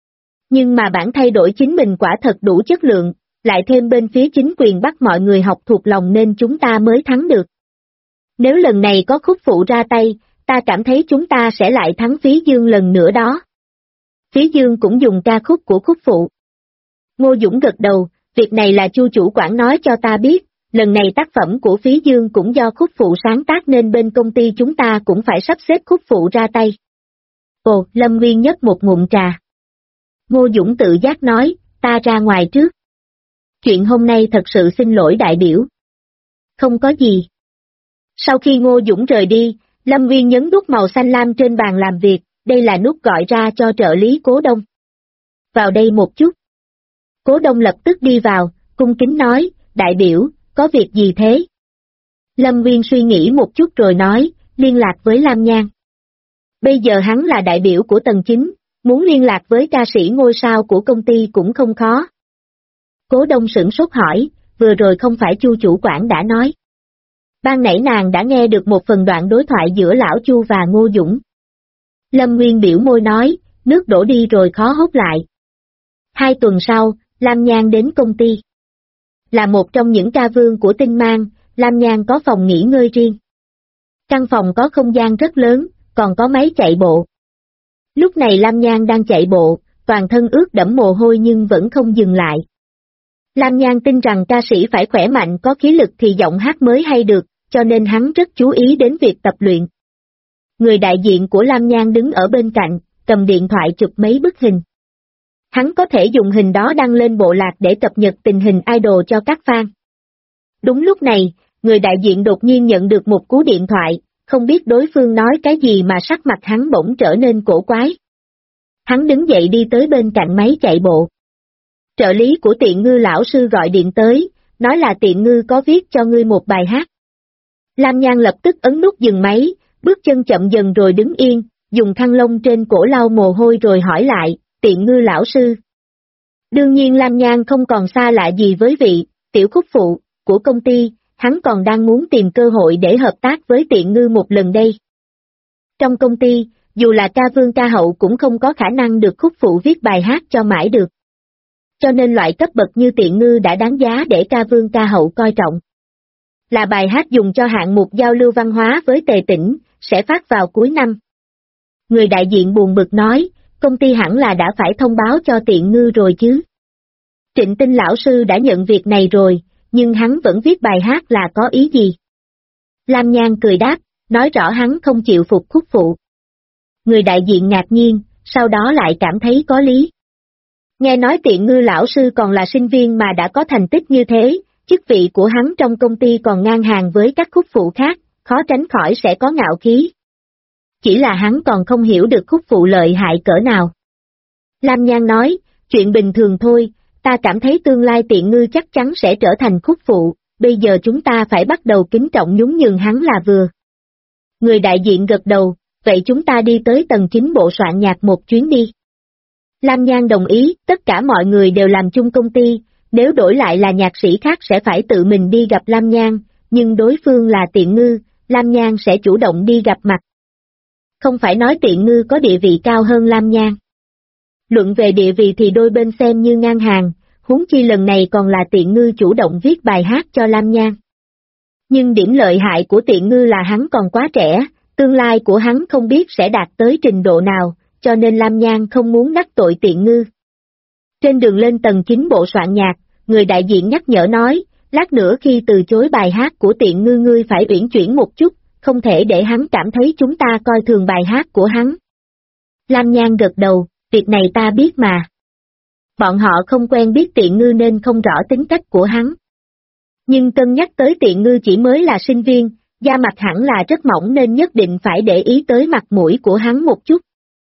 Nhưng mà bản thay đổi chính mình quả thật đủ chất lượng, lại thêm bên phía chính quyền bắt mọi người học thuộc lòng nên chúng ta mới thắng được. Nếu lần này có khúc phụ ra tay, ta cảm thấy chúng ta sẽ lại thắng Phí Dương lần nữa đó. Phí Dương cũng dùng ca khúc của khúc phụ. Ngô Dũng gật đầu, việc này là Chu chủ quản nói cho ta biết, lần này tác phẩm của Phí Dương cũng do khúc phụ sáng tác nên bên công ty chúng ta cũng phải sắp xếp khúc phụ ra tay. Ồ, Lâm Nguyên nhấp một ngụm trà. Ngô Dũng tự giác nói, ta ra ngoài trước. Chuyện hôm nay thật sự xin lỗi đại biểu. Không có gì. Sau khi Ngô Dũng rời đi, Lâm Nguyên nhấn nút màu xanh lam trên bàn làm việc, đây là nút gọi ra cho trợ lý Cố Đông. Vào đây một chút. Cố Đông lập tức đi vào, cung kính nói, đại biểu, có việc gì thế? Lâm Nguyên suy nghĩ một chút rồi nói, liên lạc với Lam Nhan. Bây giờ hắn là đại biểu của tầng 9, muốn liên lạc với ca sĩ ngôi sao của công ty cũng không khó. Cố Đông sửng sốt hỏi, vừa rồi không phải Chu chủ quản đã nói. Ban nãy nàng đã nghe được một phần đoạn đối thoại giữa lão Chu và Ngô Dũng. Lâm Nguyên biểu môi nói, nước đổ đi rồi khó hốt lại. 2 tuần sau, Lam Nhan đến công ty. Là một trong những ca vương của Tinh Mang, Lam Nhan có phòng nghỉ ngơi riêng. Căn phòng có không gian rất lớn, còn có máy chạy bộ. Lúc này Lam Nhan đang chạy bộ, toàn thân ướt đẫm mồ hôi nhưng vẫn không dừng lại. Lam Nhan tin rằng ca sĩ phải khỏe mạnh có khí lực thì giọng hát mới hay được, cho nên hắn rất chú ý đến việc tập luyện. Người đại diện của Lam Nhan đứng ở bên cạnh, cầm điện thoại chụp mấy bức hình. Hắn có thể dùng hình đó đăng lên bộ lạc để cập nhật tình hình idol cho các fan. Đúng lúc này, người đại diện đột nhiên nhận được một cú điện thoại, không biết đối phương nói cái gì mà sắc mặt hắn bỗng trở nên cổ quái. Hắn đứng dậy đi tới bên cạnh máy chạy bộ. Trợ lý của Tiện Ngư lão sư gọi điện tới, nói là Tiện Ngư có viết cho ngươi một bài hát. Lam Nhan lập tức ấn nút dừng máy, bước chân chậm dần rồi đứng yên, dùng khăn lông trên cổ lau mồ hôi rồi hỏi lại, Tiện Ngư lão sư. Đương nhiên Lam Nhan không còn xa lạ gì với vị tiểu khúc phụ của công ty, hắn còn đang muốn tìm cơ hội để hợp tác với Tiện Ngư một lần đây. Trong công ty, dù là ca vương ca hậu cũng không có khả năng được khúc phụ viết bài hát cho mãi được. Cho nên loại cấp bậc như Tiện Ngư đã đáng giá để ca vương ca hậu coi trọng. Là bài hát dùng cho hạng mục giao lưu văn hóa với Tề Tỉnh, sẽ phát vào cuối năm. Người đại diện buồn bực nói, công ty hẳn là đã phải thông báo cho Tiện Ngư rồi chứ. Trịnh Tinh lão sư đã nhận việc này rồi, nhưng hắn vẫn viết bài hát là có ý gì? Lam Nhan cười đáp, nói rõ hắn không chịu phục khúc phụ. Người đại diện ngạc nhiên, sau đó lại cảm thấy có lý. Nghe nói Tiện Ngư lão sư còn là sinh viên mà đã có thành tích như thế, chức vị của hắn trong công ty còn ngang hàng với các khúc phụ khác, khó tránh khỏi sẽ có ngạo khí. Chỉ là hắn còn không hiểu được khúc phụ lợi hại cỡ nào. Lam Nhan nói, chuyện bình thường thôi, ta cảm thấy tương lai Tiện Ngư chắc chắn sẽ trở thành khúc phụ, bây giờ chúng ta phải bắt đầu kính trọng nhún nhường hắn là vừa. Người đại diện gật đầu, vậy chúng ta đi tới tầng 9 bộ soạn nhạc một chuyến đi. Lam Nhan đồng ý, tất cả mọi người đều làm chung công ty, nếu đổi lại là nhạc sĩ khác sẽ phải tự mình đi gặp Lam Nhan, nhưng đối phương là Tiện Ngư, Lam Nhan sẽ chủ động đi gặp mặt. Không phải nói Tiện Ngư có địa vị cao hơn Lam Nhan. Luận về địa vị thì đôi bên xem như ngang hàng, huống chi lần này còn là Tiện Ngư chủ động viết bài hát cho Lam Nhan. Nhưng điểm lợi hại của Tiện Ngư là hắn còn quá trẻ, tương lai của hắn không biết sẽ đạt tới trình độ nào, cho nên Lam Nhan không muốn đắc tội Tiện Ngư. Trên đường lên tầng 9 bộ soạn nhạc, người đại diện nhắc nhở nói, lát nữa khi từ chối bài hát của Tiện Ngư ngươi phải uyển chuyển một chút, không thể để hắn cảm thấy chúng ta coi thường bài hát của hắn. Lam Nhan gật đầu, việc này ta biết mà. Bọn họ không quen biết Tiện Ngư nên không rõ tính cách của hắn. Nhưng cân nhắc tới Tiện Ngư chỉ mới là sinh viên, da mặt hẳn là rất mỏng nên nhất định phải để ý tới mặt mũi của hắn một chút.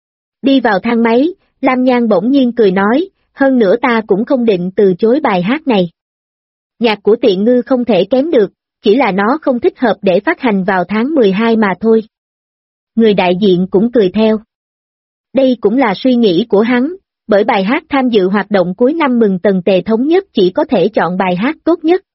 Đi vào thang máy, Lam Nhan bỗng nhiên cười nói, hơn nữa ta cũng không định từ chối bài hát này. Nhạc của Tiện Ngư không thể kém được, chỉ là nó không thích hợp để phát hành vào tháng 12 mà thôi. Người đại diện cũng cười theo. Đây cũng là suy nghĩ của hắn, bởi bài hát tham dự hoạt động cuối năm mừng Tần Tề Thống Nhất chỉ có thể chọn bài hát tốt nhất.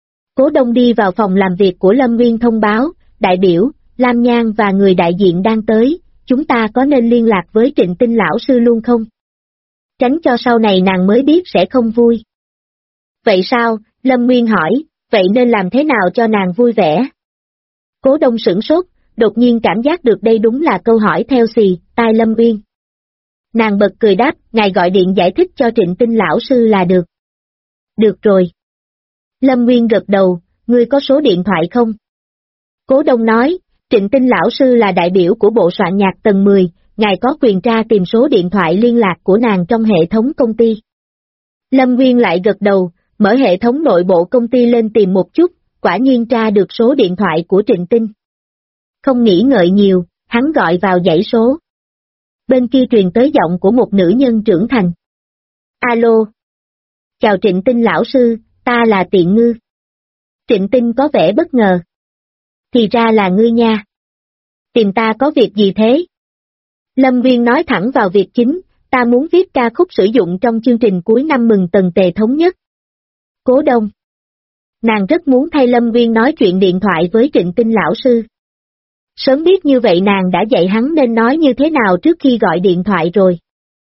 Cố Đông đi vào phòng làm việc của Lâm Nguyên thông báo, đại biểu, Lam Nhan và người đại diện đang tới, chúng ta có nên liên lạc với Trịnh Tinh lão sư luôn không? Tránh cho sau này nàng mới biết sẽ không vui. Vậy sao? Lâm Nguyên hỏi, vậy nên làm thế nào cho nàng vui vẻ? Cố Đông sửng sốt, đột nhiên cảm giác được đây đúng là câu hỏi theo xì, tai Lâm Nguyên. Nàng bật cười đáp, ngài gọi điện giải thích cho Trịnh Tinh lão sư là được. Được rồi. Lâm Nguyên gật đầu, ngươi có số điện thoại không? Cố Đông nói, Trịnh Tinh lão sư là đại biểu của bộ soạn nhạc tầng 10, ngài có quyền tra tìm số điện thoại liên lạc của nàng trong hệ thống công ty. Lâm Nguyên lại gật đầu, mở hệ thống nội bộ công ty lên tìm một chút, quả nhiên tra được số điện thoại của Trịnh Tinh. Không nghĩ ngợi nhiều, hắn gọi vào dãy số. Bên kia truyền tới giọng của một nữ nhân trưởng thành. Alo. Chào Trịnh Tinh lão sư, ta là Tiện Ngư. Trịnh Tinh có vẻ bất ngờ. Thì ra là ngươi nha. Tìm ta có việc gì thế? Lâm Nguyên nói thẳng vào việc chính, ta muốn viết ca khúc sử dụng trong chương trình cuối năm mừng Tần Tề Thống Nhất. Cố Đông. Nàng rất muốn thay Lâm Nguyên nói chuyện điện thoại với Trịnh Tinh lão sư. Sớm biết như vậy nàng đã dạy hắn nên nói như thế nào trước khi gọi điện thoại rồi.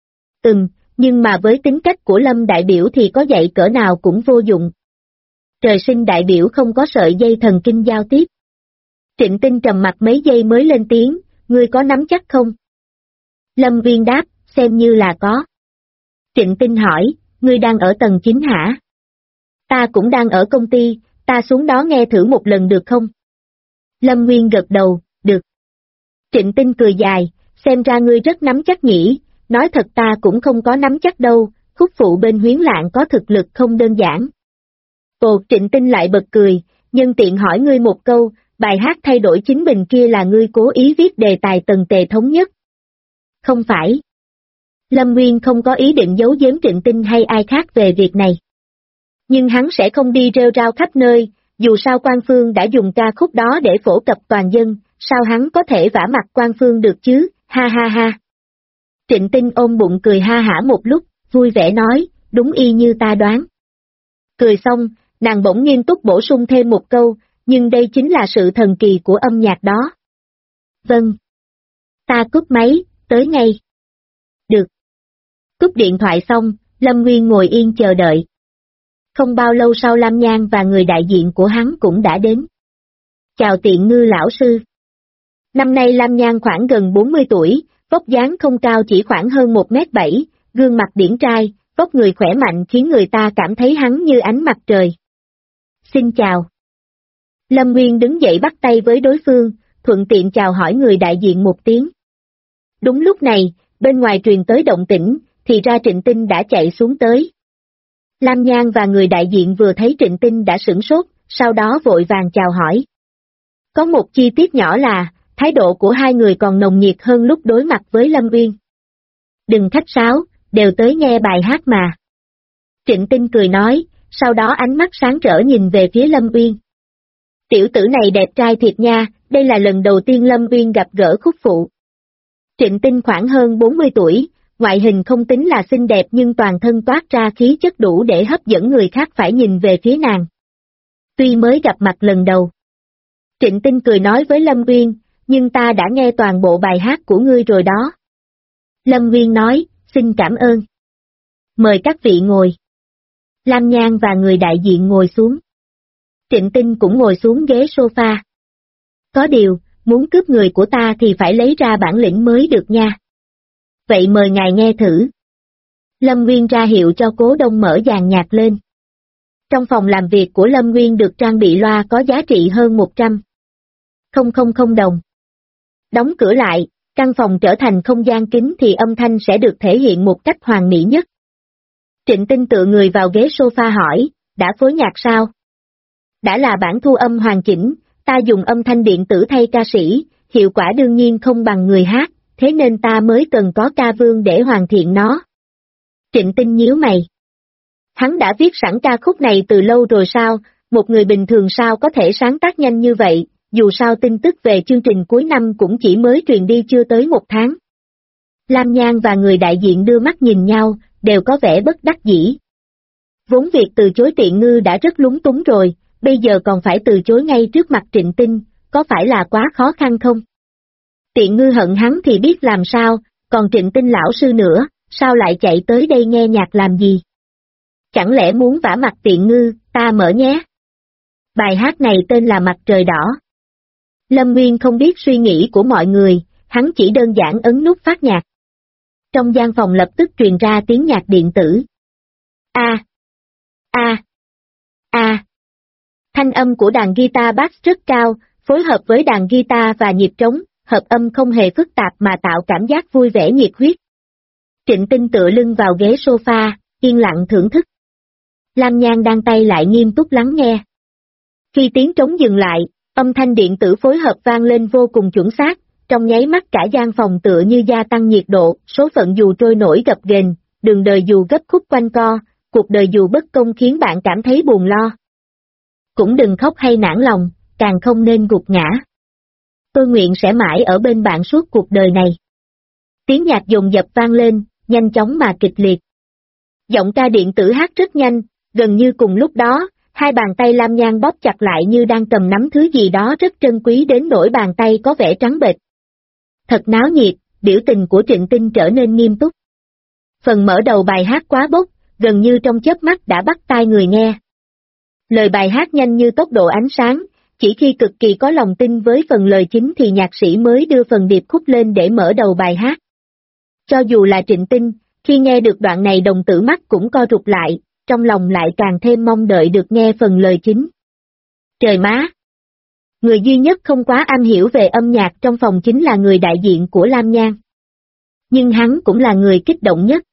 Nhưng mà với tính cách của Lâm đại biểu thì có dạy cỡ nào cũng vô dụng. Trời sinh đại biểu không có sợi dây thần kinh giao tiếp. Trịnh Tinh trầm mặt mấy giây mới lên tiếng, ngươi có nắm chắc không? Lâm Nguyên đáp, xem như là có. Trịnh Tinh hỏi, ngươi đang ở tầng 9 hả? Ta cũng đang ở công ty, ta xuống đó nghe thử một lần được không? Lâm Nguyên gật đầu, được. Trịnh Tinh cười dài, xem ra ngươi rất nắm chắc nhỉ, nói thật ta cũng không có nắm chắc đâu, khúc phụ bên Huyến Lạng có thực lực không đơn giản. Ồ, Trịnh Tinh lại bật cười, nhân tiện hỏi ngươi một câu, bài hát thay đổi chính mình kia là ngươi cố ý viết đề tài Tần Tề Thống Nhất. Không phải. Lâm Nguyên không có ý định giấu giếm Trịnh Tinh hay ai khác về việc này. Nhưng hắn sẽ không đi rêu rao khắp nơi, dù sao Quan Phương đã dùng ca khúc đó để phổ cập toàn dân, sao hắn có thể vả mặt Quan Phương được chứ, ha ha ha. Trịnh Tinh ôm bụng cười ha hả một lúc, vui vẻ nói, đúng y như ta đoán. Cười xong, nàng bỗng nghiêm túc bổ sung thêm một câu, nhưng đây chính là sự thần kỳ của âm nhạc đó. Vâng. Ta cúp máy, tới ngay. Được. Cúp điện thoại xong, Lâm Nguyên ngồi yên chờ đợi. Không bao lâu sau Lam Nhan và người đại diện của hắn cũng đã đến. Chào Tiện Ngư lão sư. Năm nay Lam Nhan khoảng gần 40 tuổi, vóc dáng không cao chỉ khoảng hơn 1m7, gương mặt điển trai, vóc người khỏe mạnh khiến người ta cảm thấy hắn như ánh mặt trời. Xin chào. Lâm Nguyên đứng dậy bắt tay với đối phương, thuận tiện chào hỏi người đại diện một tiếng. Đúng lúc này, bên ngoài truyền tới động tĩnh, thì ra Trịnh Tinh đã chạy xuống tới. Lam Nhan và người đại diện vừa thấy Trịnh Tinh đã sửng sốt, sau đó vội vàng chào hỏi. Có một chi tiết nhỏ là, thái độ của hai người còn nồng nhiệt hơn lúc đối mặt với Lâm Uyên. Đừng khách sáo, đều tới nghe bài hát mà. Trịnh Tinh cười nói, sau đó ánh mắt sáng rỡ nhìn về phía Lâm Uyên. Tiểu tử này đẹp trai thiệt nha, đây là lần đầu tiên Lâm Uyên gặp gỡ khúc phụ. Trịnh Tinh khoảng hơn 40 tuổi, ngoại hình không tính là xinh đẹp nhưng toàn thân toát ra khí chất đủ để hấp dẫn người khác phải nhìn về phía nàng. Tuy mới gặp mặt lần đầu. Trịnh Tinh cười nói với Lâm Uyên, nhưng ta đã nghe toàn bộ bài hát của ngươi rồi đó. Lâm Uyên nói, xin cảm ơn. Mời các vị ngồi. Lam Nhan và người đại diện ngồi xuống. Trịnh Tinh cũng ngồi xuống ghế sofa. Có điều, muốn cướp người của ta thì phải lấy ra bản lĩnh mới được nha. Vậy mời ngài nghe thử. Lâm Nguyên ra hiệu cho Cố Đông mở dàn nhạc lên. Trong phòng làm việc của Lâm Nguyên được trang bị loa có giá trị hơn 100.000 đồng. Đóng cửa lại, căn phòng trở thành không gian kín thì âm thanh sẽ được thể hiện một cách hoàn mỹ nhất. Trịnh Tinh tựa người vào ghế sofa hỏi, đã phối nhạc sao? Đã là bản thu âm hoàn chỉnh, ta dùng âm thanh điện tử thay ca sĩ, hiệu quả đương nhiên không bằng người hát, thế nên ta mới cần có ca vương để hoàn thiện nó. Trịnh Tinh nhíu mày. Hắn đã viết sẵn ca khúc này từ lâu rồi sao, một người bình thường sao có thể sáng tác nhanh như vậy, dù sao tin tức về chương trình cuối năm cũng chỉ mới truyền đi chưa tới 1 tháng. Lam Nhan và người đại diện đưa mắt nhìn nhau, đều có vẻ bất đắc dĩ. Vốn việc từ chối Tiện Ngư đã rất lúng túng rồi, bây giờ còn phải từ chối ngay trước mặt Trịnh Tinh, có phải là quá khó khăn không? Tiện Ngư hận hắn thì biết làm sao, còn Trịnh Tinh lão sư nữa, sao lại chạy tới đây nghe nhạc làm gì? Chẳng lẽ muốn vả mặt Tiện Ngư, ta mở nhé? Bài hát này tên là Mặt Trời Đỏ. Lâm Nguyên không biết suy nghĩ của mọi người, hắn chỉ đơn giản ấn nút phát nhạc. Trong gian phòng lập tức truyền ra tiếng nhạc điện tử. A. A. A. Thanh âm của đàn guitar bass rất cao, phối hợp với đàn guitar và nhịp trống, hợp âm không hề phức tạp mà tạo cảm giác vui vẻ nhiệt huyết. Trịnh Tinh tựa lưng vào ghế sofa, yên lặng thưởng thức. Lam Nhan đang tay lại nghiêm túc lắng nghe. Khi tiếng trống dừng lại, âm thanh điện tử phối hợp vang lên vô cùng chuẩn xác, trong nháy mắt cả gian phòng tựa như gia tăng nhiệt độ, số phận dù trôi nổi gập ghềnh, đường đời dù gấp khúc quanh co, cuộc đời dù bất công khiến bạn cảm thấy buồn lo. Cũng đừng khóc hay nản lòng, càng không nên gục ngã. Tôi nguyện sẽ mãi ở bên bạn suốt cuộc đời này. Tiếng nhạc dồn dập vang lên, nhanh chóng mà kịch liệt. Giọng ca điện tử hát rất nhanh, gần như cùng lúc đó, hai bàn tay Lam Nhan bóp chặt lại như đang cầm nắm thứ gì đó rất trân quý đến nỗi bàn tay có vẻ trắng bệch. Thật náo nhiệt, biểu tình của Trịnh Tinh trở nên nghiêm túc. Phần mở đầu bài hát quá bốc, gần như trong chớp mắt đã bắt tai người nghe. Lời bài hát nhanh như tốc độ ánh sáng, chỉ khi cực kỳ có lòng tin với phần lời chính thì nhạc sĩ mới đưa phần điệp khúc lên để mở đầu bài hát. Cho dù là Trịnh Tinh, khi nghe được đoạn này đồng tử mắt cũng co rụt lại, trong lòng lại càng thêm mong đợi được nghe phần lời chính. Trời má! Người duy nhất không quá am hiểu về âm nhạc trong phòng chính là người đại diện của Lam Nhan. Nhưng hắn cũng là người kích động nhất.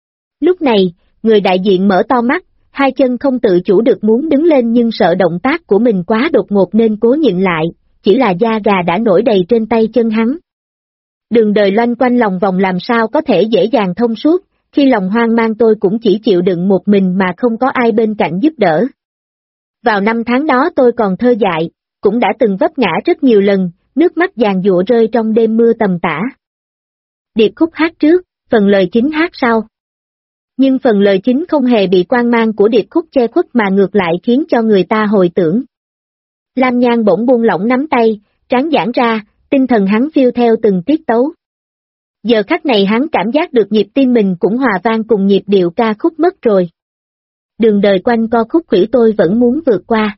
Lúc này, người đại diện mở to mắt, hai chân không tự chủ được muốn đứng lên nhưng sợ động tác của mình quá đột ngột nên cố nhịn lại, chỉ là da gà đã nổi đầy trên tay chân hắn. Đường đời loanh quanh lòng vòng làm sao có thể dễ dàng thông suốt, khi lòng hoang mang tôi cũng chỉ chịu đựng một mình mà không có ai bên cạnh giúp đỡ. Vào năm tháng đó tôi còn thơ dại, cũng đã từng vấp ngã rất nhiều lần, nước mắt giàn giụa rơi trong đêm mưa tầm tã. Điệp khúc hát trước, phần lời chính hát sau. Nhưng phần lời chính không hề bị quang mang của điệp khúc che khuất mà ngược lại khiến cho người ta hồi tưởng. Lam Nhan bỗng buông lỏng nắm tay, trán giãn ra, tinh thần hắn phiêu theo từng tiết tấu. Giờ khắc này hắn cảm giác được nhịp tim mình cũng hòa vang cùng nhịp điệu ca khúc mất rồi. Đường đời quanh co khúc khuỷu tôi vẫn muốn vượt qua.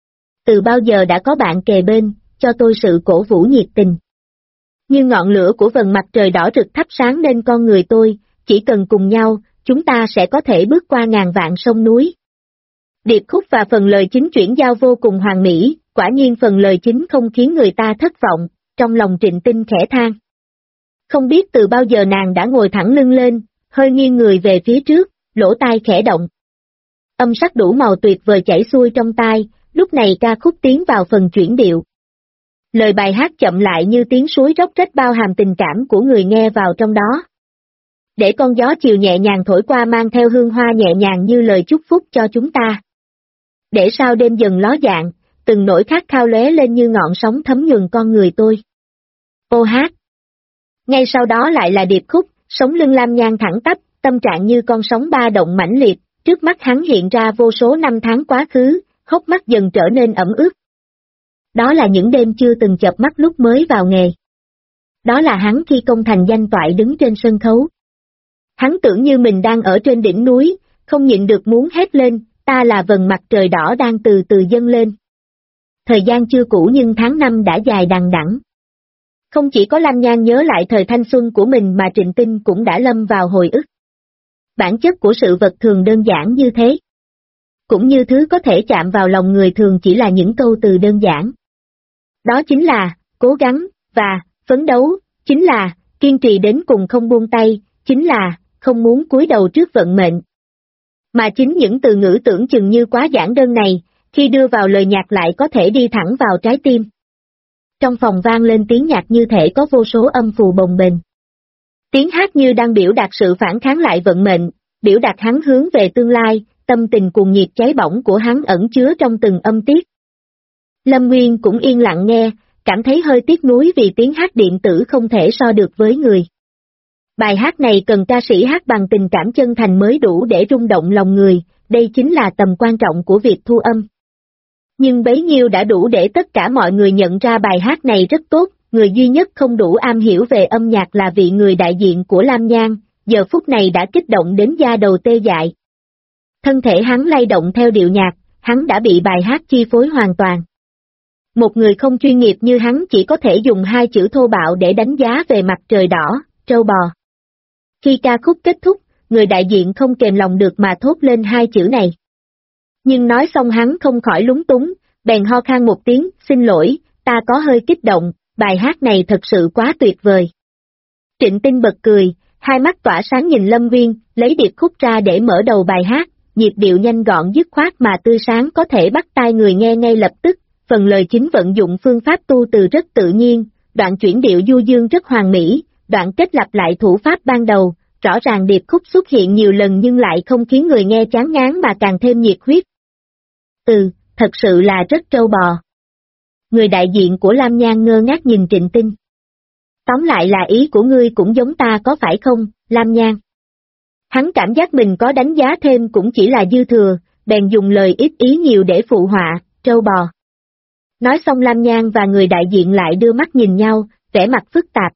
Từ bao giờ đã có bạn kề bên, cho tôi sự cổ vũ nhiệt tình. Như ngọn lửa của vầng mặt trời đỏ rực thắp sáng nên con người tôi, chỉ cần cùng nhau, chúng ta sẽ có thể bước qua ngàn vạn sông núi. Điệp khúc và phần lời chính chuyển giao vô cùng hoàn mỹ, quả nhiên phần lời chính không khiến người ta thất vọng, trong lòng Trịnh Tinh khẽ than. Không biết từ bao giờ nàng đã ngồi thẳng lưng lên, hơi nghiêng người về phía trước, lỗ tai khẽ động. Âm sắc đủ màu tuyệt vời chảy xuôi trong tai, lúc này ca khúc tiến vào phần chuyển điệu. Lời bài hát chậm lại như tiếng suối róc rách bao hàm tình cảm của người nghe vào trong đó. Để con gió chiều nhẹ nhàng thổi qua mang theo hương hoa nhẹ nhàng như lời chúc phúc cho chúng ta. Để sao đêm dần ló dạng, từng nỗi khát khao lóe lên như ngọn sóng thấm nhuần con người tôi. Ô hát. Ngay sau đó lại là điệp khúc, sống lưng Lam Nhan thẳng tắp, tâm trạng như con sóng ba động mãnh liệt, trước mắt hắn hiện ra vô số năm tháng quá khứ, hốc mắt dần trở nên ẩm ướt. Đó là những đêm chưa từng chợp mắt lúc mới vào nghề. Đó là hắn khi công thành danh toại đứng trên sân khấu. Hắn tưởng như mình đang ở trên đỉnh núi, không nhịn được muốn hét lên, ta là vầng mặt trời đỏ đang từ từ dâng lên. Thời gian chưa cũ nhưng tháng năm đã dài đằng đẵng. Không chỉ có Lam Nhan nhớ lại thời thanh xuân của mình mà Trịnh Tinh cũng đã lâm vào hồi ức. Bản chất của sự vật thường đơn giản như thế. Cũng như thứ có thể chạm vào lòng người thường chỉ là những câu từ đơn giản. Đó chính là, cố gắng, và, phấn đấu, chính là, kiên trì đến cùng không buông tay, chính là, không muốn cúi đầu trước vận mệnh. Mà chính những từ ngữ tưởng chừng như quá giản đơn này, khi đưa vào lời nhạc lại có thể đi thẳng vào trái tim. Trong phòng vang lên tiếng nhạc như thể có vô số âm phù bồng bềnh. Tiếng hát như đang biểu đạt sự phản kháng lại vận mệnh, biểu đạt hắn hướng về tương lai, tâm tình cuồng nhiệt cháy bỏng của hắn ẩn chứa trong từng âm tiết. Lâm Nguyên cũng yên lặng nghe, cảm thấy hơi tiếc nuối vì tiếng hát điện tử không thể so được với người. Bài hát này cần ca sĩ hát bằng tình cảm chân thành mới đủ để rung động lòng người, đây chính là tầm quan trọng của việc thu âm. Nhưng bấy nhiêu đã đủ để tất cả mọi người nhận ra bài hát này rất tốt, người duy nhất không đủ am hiểu về âm nhạc là vị người đại diện của Lam Nhan, giờ phút này đã kích động đến da đầu tê dại. Thân thể hắn lay động theo điệu nhạc, hắn đã bị bài hát chi phối hoàn toàn. Một người không chuyên nghiệp như hắn chỉ có thể dùng hai chữ thô bạo để đánh giá về mặt trời đỏ, trâu bò. Khi ca khúc kết thúc, người đại diện không kềm lòng được mà thốt lên hai chữ này. Nhưng nói xong hắn không khỏi lúng túng, bèn ho khan một tiếng, xin lỗi, ta có hơi kích động, bài hát này thật sự quá tuyệt vời. Trịnh Tinh bật cười, hai mắt tỏa sáng nhìn Lâm Nguyên, lấy điệp khúc ra để mở đầu bài hát, nhịp điệu nhanh gọn dứt khoát mà tươi sáng có thể bắt tai người nghe ngay lập tức, phần lời chính vận dụng phương pháp tu từ rất tự nhiên, đoạn chuyển điệu du dương rất hoàn mỹ, đoạn kết lặp lại thủ pháp ban đầu, rõ ràng điệp khúc xuất hiện nhiều lần nhưng lại không khiến người nghe chán ngán mà càng thêm nhiệt huyết. Thật sự là rất trâu bò. Người đại diện của Lam Nhan ngơ ngác nhìn Trịnh Tinh. Tóm lại là ý của ngươi cũng giống ta có phải không, Lam Nhan? Hắn cảm giác mình có đánh giá thêm cũng chỉ là dư thừa, bèn dùng lời ít ý nhiều để phụ họa, trâu bò. Nói xong Lam Nhan và người đại diện lại đưa mắt nhìn nhau, vẻ mặt phức tạp.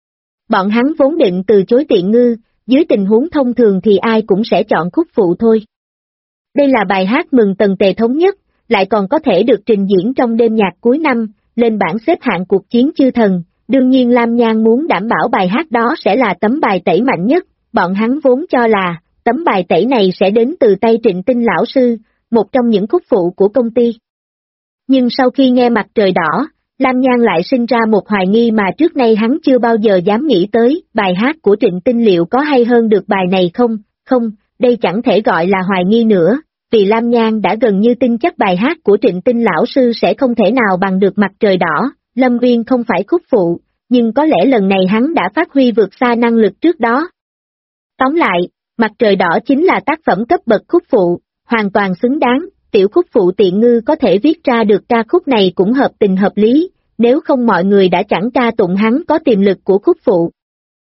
Bọn hắn vốn định từ chối Tiện Ngư, dưới tình huống thông thường thì ai cũng sẽ chọn khúc phụ thôi. Đây là bài hát mừng Tần Tề thống nhất, lại còn có thể được trình diễn trong đêm nhạc cuối năm, lên bảng xếp hạng cuộc chiến chư thần, đương nhiên Lam Nhan muốn đảm bảo bài hát đó sẽ là tấm bài tẩy mạnh nhất, bọn hắn vốn cho là, tấm bài tẩy này sẽ đến từ tay Trịnh Tinh lão sư, một trong những khúc phụ của công ty. Nhưng sau khi nghe Mặt Trời Đỏ, Lam Nhan lại sinh ra một hoài nghi mà trước nay hắn chưa bao giờ dám nghĩ tới, bài hát của Trịnh Tinh liệu có hay hơn được bài này không, đây chẳng thể gọi là hoài nghi nữa, vì Lam Nhan đã gần như tin chắc bài hát của Trịnh Tinh lão sư sẽ không thể nào bằng được Mặt Trời Đỏ, Lâm Nguyên không phải khúc phụ, nhưng có lẽ lần này hắn đã phát huy vượt xa năng lực trước đó. Tóm lại, Mặt Trời Đỏ chính là tác phẩm cấp bậc khúc phụ, hoàn toàn xứng đáng, tiểu khúc phụ Tiện Ngư có thể viết ra được ca khúc này cũng hợp tình hợp lý, nếu không mọi người đã chẳng ca tụng hắn có tiềm lực của khúc phụ.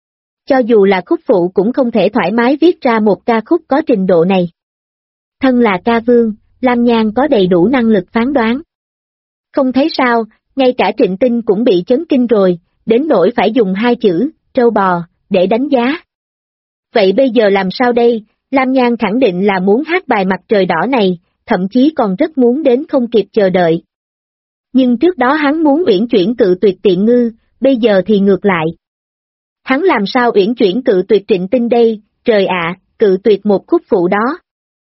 Cho dù là khúc phụ cũng không thể thoải mái viết ra một ca khúc có trình độ này. Thân là ca vương, Lam Nhan có đầy đủ năng lực phán đoán. Không thấy sao, ngay cả Trịnh Tinh cũng bị chấn kinh rồi, đến nỗi phải dùng hai chữ, trâu bò, để đánh giá. Vậy bây giờ làm sao đây, Lam Nhan khẳng định là muốn hát bài Mặt Trời Đỏ này, thậm chí còn rất muốn đến không kịp chờ đợi. Nhưng trước đó hắn muốn uyển chuyển cự tuyệt Tiện Ngư, bây giờ thì ngược lại. Hắn làm sao uyển chuyển cự tuyệt Trịnh Tinh đây, trời ạ, cự tuyệt một khúc phụ đó.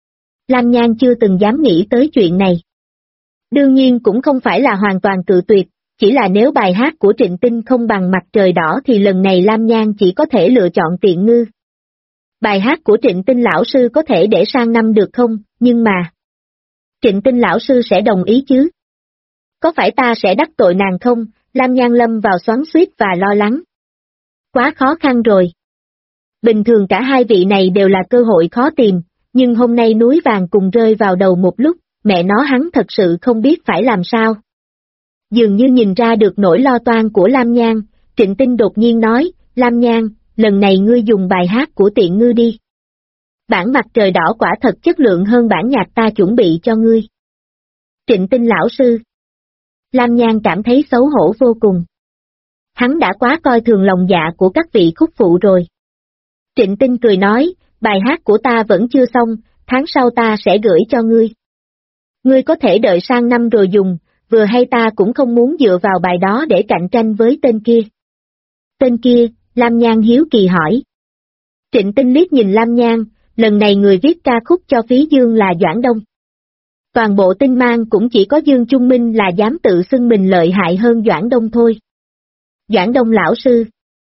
Lam Nhan chưa từng dám nghĩ tới chuyện này. Đương nhiên cũng không phải là hoàn toàn cự tuyệt, chỉ là nếu bài hát của Trịnh Tinh không bằng Mặt Trời Đỏ thì lần này Lam Nhan chỉ có thể lựa chọn Tiện Ngư. Bài hát của Trịnh Tinh lão sư có thể để sang năm được không, nhưng mà... Trịnh Tinh lão sư sẽ đồng ý chứ? Có phải ta sẽ đắc tội nàng không? Lam Nhan lâm vào xoắn xuýt và lo lắng. Quá khó khăn rồi. Bình thường cả hai vị này đều là cơ hội khó tìm, nhưng hôm nay núi vàng cùng rơi vào đầu một lúc, mẹ nó hắn thật sự không biết phải làm sao. Dường như nhìn ra được nỗi lo toan của Lam Nhan, Trịnh Tinh đột nhiên nói, Lam Nhan, lần này ngươi dùng bài hát của Tiện Ngư đi. Bản mặt trời đỏ quả thật chất lượng hơn bản nhạc ta chuẩn bị cho ngươi. Trịnh Tinh lão sư. Lam Nhan cảm thấy xấu hổ vô cùng. Hắn đã quá coi thường lòng dạ của các vị khúc phụ rồi. Trịnh Tinh cười nói, bài hát của ta vẫn chưa xong, tháng sau ta sẽ gửi cho ngươi. Ngươi có thể đợi sang năm rồi dùng, vừa hay ta cũng không muốn dựa vào bài đó để cạnh tranh với tên kia. Tên kia, Lam Nhan hiếu kỳ hỏi. Trịnh Tinh liếc nhìn Lam Nhan, lần này người viết ca khúc cho Phí Dương là Doãn Đông. Toàn bộ Tinh Mang cũng chỉ có Dương Trung Minh là dám tự xưng mình lợi hại hơn Doãn Đông thôi. Doãn Đông lão sư.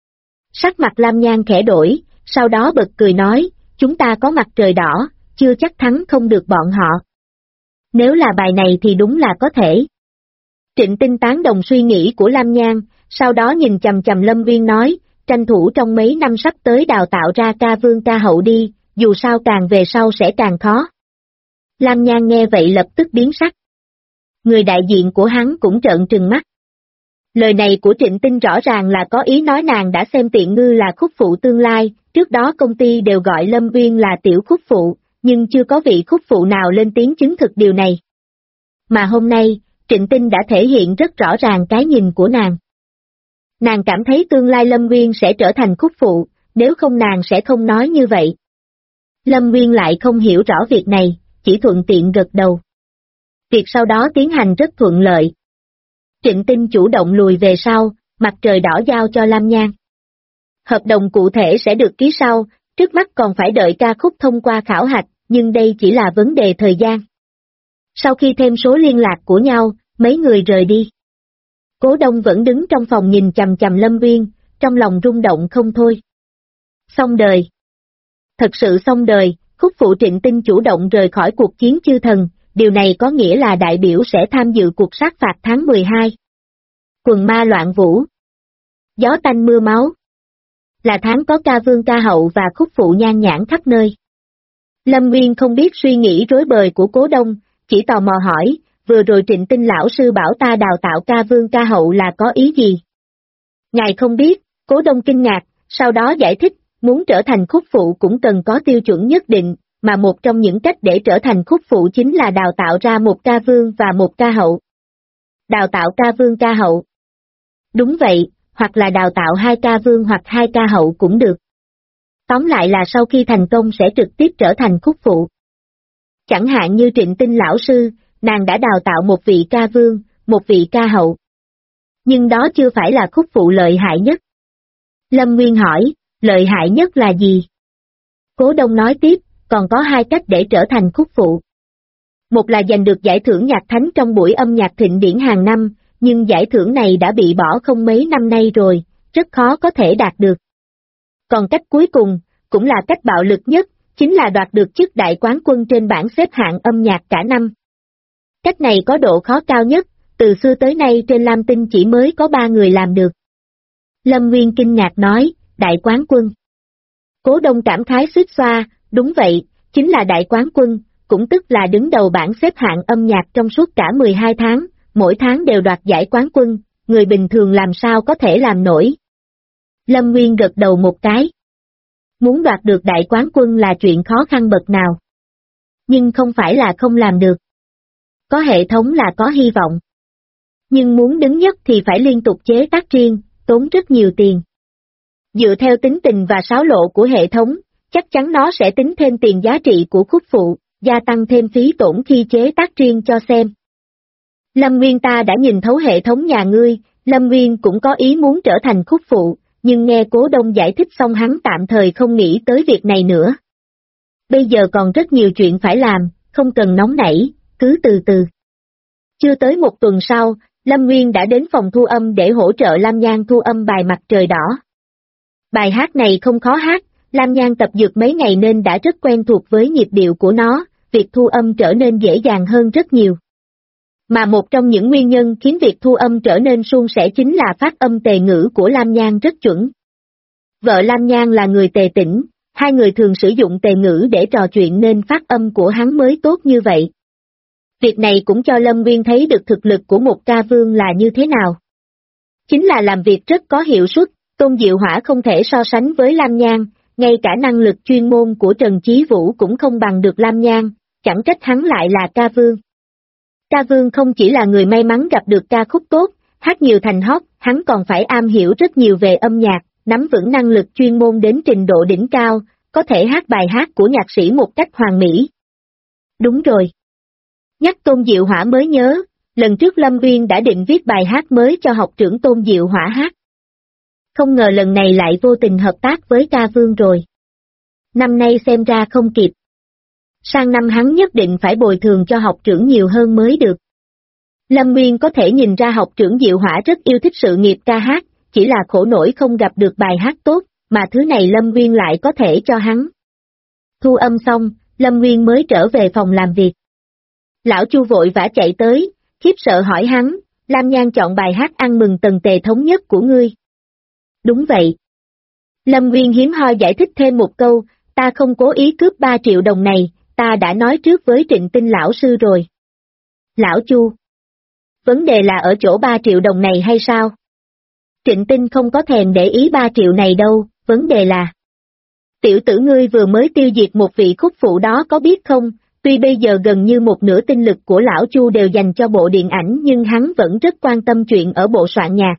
Sắc mặt Lam Nhan khẽ đổi, sau đó bật cười nói, chúng ta có mặt trời đỏ, chưa chắc thắng không được bọn họ. Nếu là bài này thì đúng là có thể. Trịnh Tinh tán đồng suy nghĩ của Lam Nhan, sau đó nhìn chằm chằm Lâm Viên nói, tranh thủ trong mấy năm sắp tới đào tạo ra ca vương ca hậu đi, dù sao càng về sau sẽ càng khó. Lam Nhan nghe vậy lập tức biến sắc. Người đại diện của hắn cũng trợn trừng mắt. Lời này của Trịnh Tinh rõ ràng là có ý nói nàng đã xem Tiện Ngư là khúc phụ tương lai, trước đó công ty đều gọi Lâm Viên là tiểu khúc phụ, nhưng chưa có vị khúc phụ nào lên tiếng chứng thực điều này. Mà hôm nay, Trịnh Tinh đã thể hiện rất rõ ràng cái nhìn của nàng. Nàng cảm thấy tương lai Lâm Viên sẽ trở thành khúc phụ, nếu không nàng sẽ không nói như vậy. Lâm Viên lại không hiểu rõ việc này, chỉ thuận tiện gật đầu. Việc sau đó tiến hành rất thuận lợi. Trịnh Tinh chủ động lùi về sau, mặt trời đỏ giao cho Lam Nhan. Hợp đồng cụ thể sẽ được ký sau, trước mắt còn phải đợi ca khúc thông qua khảo hạch, nhưng đây chỉ là vấn đề thời gian. Sau khi thêm số liên lạc của nhau, mấy người rời đi. Cố Đông vẫn đứng trong phòng nhìn chằm chằm Lâm Viên, trong lòng rung động không thôi. Xong đời. Thật sự xong đời, khúc phụ Trịnh Tinh chủ động rời khỏi cuộc chiến chư thần, điều này có nghĩa là đại biểu sẽ tham dự cuộc sát phạt tháng 12. Quần ma loạn vũ. Gió tanh mưa máu. Là tháng có ca vương ca hậu và khúc phụ nhan nhản khắp nơi. Lâm Nguyên không biết suy nghĩ rối bời của Cố Đông, chỉ tò mò hỏi, vừa rồi Trịnh Tinh lão sư bảo ta đào tạo ca vương ca hậu là có ý gì? Ngài không biết, Cố Đông kinh ngạc, sau đó giải thích, muốn trở thành khúc phụ cũng cần có tiêu chuẩn nhất định, mà một trong những cách để trở thành khúc phụ chính là đào tạo ra một ca vương và một ca hậu. Đào tạo ca vương ca hậu. Đúng vậy, hoặc là đào tạo 2 ca vương hoặc 2 ca hậu cũng được. Tóm lại là sau khi thành công sẽ trực tiếp trở thành khúc phụ. Chẳng hạn như Trịnh Tinh lão sư, nàng đã đào tạo một vị ca vương, một vị ca hậu. Nhưng đó chưa phải là khúc phụ lợi hại nhất. Lâm Nguyên hỏi, lợi hại nhất là gì? Cố Đông nói tiếp, còn có 2 cách để trở thành khúc phụ. Một là giành được giải thưởng nhạc thánh trong buổi âm nhạc thịnh điển hàng năm, nhưng giải thưởng này đã bị bỏ không mấy năm nay rồi, rất khó có thể đạt được. Còn cách cuối cùng, cũng là cách bạo lực nhất, chính là đoạt được chức đại quán quân trên bảng xếp hạng âm nhạc cả năm. Cách này có độ khó cao nhất, từ xưa tới nay trên Lam Tinh chỉ mới có 3 người làm được. Lâm Nguyên kinh ngạc nói, đại quán quân. Cố Đông cảm khái xuýt xoa, đúng vậy, chính là đại quán quân, cũng tức là đứng đầu bảng xếp hạng âm nhạc trong suốt cả 12 tháng, mỗi tháng đều đoạt giải quán quân, người bình thường làm sao có thể làm nổi. Lâm Nguyên gật đầu một cái. Muốn đoạt được đại quán quân là chuyện khó khăn bậc nào. Nhưng không phải là không làm được. Có hệ thống là có hy vọng. Nhưng muốn đứng nhất thì phải liên tục chế tác riêng, tốn rất nhiều tiền. Dựa theo tính tình và sáo lộ của hệ thống, chắc chắn nó sẽ tính thêm tiền giá trị của khúc phụ, gia tăng thêm phí tổn khi chế tác riêng cho xem. Lâm Nguyên ta đã nhìn thấu hệ thống nhà ngươi, Lâm Nguyên cũng có ý muốn trở thành khúc phụ, nhưng nghe Cố Đông giải thích xong hắn tạm thời không nghĩ tới việc này nữa. Bây giờ còn rất nhiều chuyện phải làm, không cần nóng nảy, cứ từ từ. Chưa tới một tuần sau, Lâm Nguyên đã đến phòng thu âm để hỗ trợ Lam Nhan thu âm bài Mặt Trời Đỏ. Bài hát này không khó hát, Lam Nhan tập dược mấy ngày nên đã rất quen thuộc với nhịp điệu của nó, việc thu âm trở nên dễ dàng hơn rất nhiều. Mà một trong những nguyên nhân khiến việc thu âm trở nên suôn sẻ chính là phát âm tề ngữ của Lam Nhan rất chuẩn. Vợ Lam Nhan là người Tề Tĩnh, hai người thường sử dụng tề ngữ để trò chuyện nên phát âm của hắn mới tốt như vậy. Việc này cũng cho Lâm Nguyên thấy được thực lực của một ca vương là như thế nào. Chính là làm việc rất có hiệu suất, Tôn Diệu Hỏa không thể so sánh với Lam Nhan, ngay cả năng lực chuyên môn của Trần Chí Vũ cũng không bằng được Lam Nhan, chẳng trách hắn lại là ca vương. Ca vương không chỉ là người may mắn gặp được ca khúc tốt, hát nhiều thành hót, hắn còn phải am hiểu rất nhiều về âm nhạc, nắm vững năng lực chuyên môn đến trình độ đỉnh cao, có thể hát bài hát của nhạc sĩ một cách hoàn mỹ. Đúng rồi. Nhắc Tôn Diệu Hỏa mới nhớ, lần trước Lâm Nguyên đã định viết bài hát mới cho học trưởng Tôn Diệu Hỏa hát. Không ngờ lần này lại vô tình hợp tác với ca vương rồi. Năm nay xem ra không kịp. Sang năm hắn nhất định phải bồi thường cho học trưởng nhiều hơn mới được. Lâm Nguyên có thể nhìn ra học trưởng Diệu Hỏa rất yêu thích sự nghiệp ca hát, chỉ là khổ nổi không gặp được bài hát tốt, mà thứ này Lâm Nguyên lại có thể cho hắn. Thu âm xong, Lâm Nguyên mới trở về phòng làm việc. Lão Chu vội vã chạy tới, khiếp sợ hỏi hắn, Lam Nhan chọn bài hát Ăn mừng Tần Tề thống nhất của ngươi. Đúng vậy. Lâm Nguyên hiếm hoi giải thích thêm một câu, ta không cố ý cướp 3 triệu đồng này, ta đã nói trước với Trịnh Tinh lão sư rồi. Lão Chu. Vấn đề là ở chỗ 3 triệu đồng này hay sao? Trịnh Tinh không có thèm để ý 3 triệu này đâu, vấn đề là tiểu tử ngươi vừa mới tiêu diệt một vị khúc phụ đó có biết không, tuy bây giờ gần như một nửa tinh lực của lão Chu đều dành cho bộ điện ảnh nhưng hắn vẫn rất quan tâm chuyện ở bộ soạn nhạc.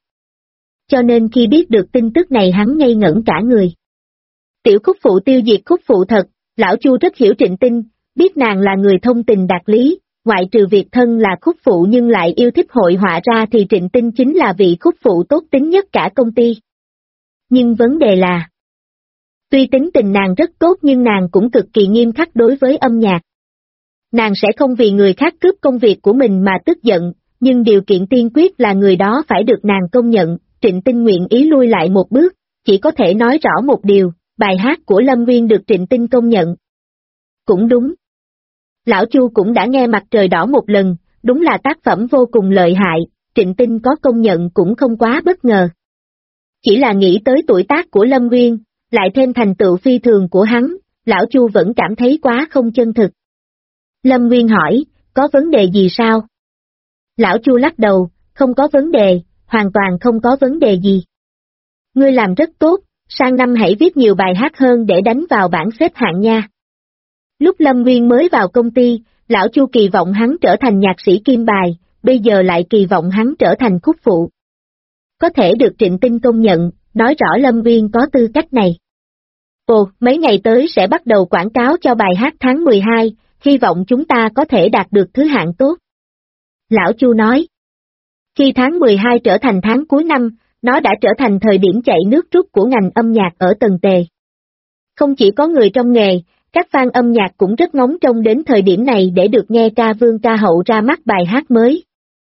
Cho nên khi biết được tin tức này hắn ngây ngẩn cả người. Tiểu khúc phụ tiêu diệt khúc phụ thật, lão Chu rất hiểu Trịnh Tinh, biết nàng là người thông tình đạt lý, ngoại trừ việc thân là khúc phụ nhưng lại yêu thích hội họa ra thì Trịnh Tinh chính là vị khúc phụ tốt tính nhất cả công ty. Nhưng vấn đề là, tuy tính tình nàng rất tốt nhưng nàng cũng cực kỳ nghiêm khắc đối với âm nhạc. Nàng sẽ không vì người khác cướp công việc của mình mà tức giận, nhưng điều kiện tiên quyết là người đó phải được nàng công nhận. Trịnh Tinh nguyện ý lui lại một bước, chỉ có thể nói rõ một điều, bài hát của Lâm Nguyên được Trịnh Tinh công nhận. Cũng đúng. Lão Chu cũng đã nghe Mặt Trời Đỏ một lần, đúng là tác phẩm vô cùng lợi hại, Trịnh Tinh có công nhận cũng không quá bất ngờ. Chỉ là nghĩ tới tuổi tác của Lâm Nguyên, lại thêm thành tựu phi thường của hắn, Lão Chu vẫn cảm thấy quá không chân thực. Lâm Nguyên hỏi, có vấn đề gì sao? Lão Chu lắc đầu, không có vấn đề, hoàn toàn không có vấn đề gì. Ngươi làm rất tốt, sang năm hãy viết nhiều bài hát hơn để đánh vào bảng xếp hạng nha. Lúc Lâm Nguyên mới vào công ty, Lão Chu kỳ vọng hắn trở thành nhạc sĩ kim bài, bây giờ lại kỳ vọng hắn trở thành khúc phụ. Có thể được Trịnh Tinh công nhận, nói rõ Lâm Nguyên có tư cách này. Ồ, mấy ngày tới sẽ bắt đầu quảng cáo cho bài hát tháng 12, hy vọng chúng ta có thể đạt được thứ hạng tốt. Lão Chu nói. Khi tháng 12 trở thành tháng cuối năm, nó đã trở thành thời điểm chạy nước rút của ngành âm nhạc ở Tần Tề. Không chỉ có người trong nghề, các fan âm nhạc cũng rất ngóng trông đến thời điểm này để được nghe ca vương ca hậu ra mắt bài hát mới.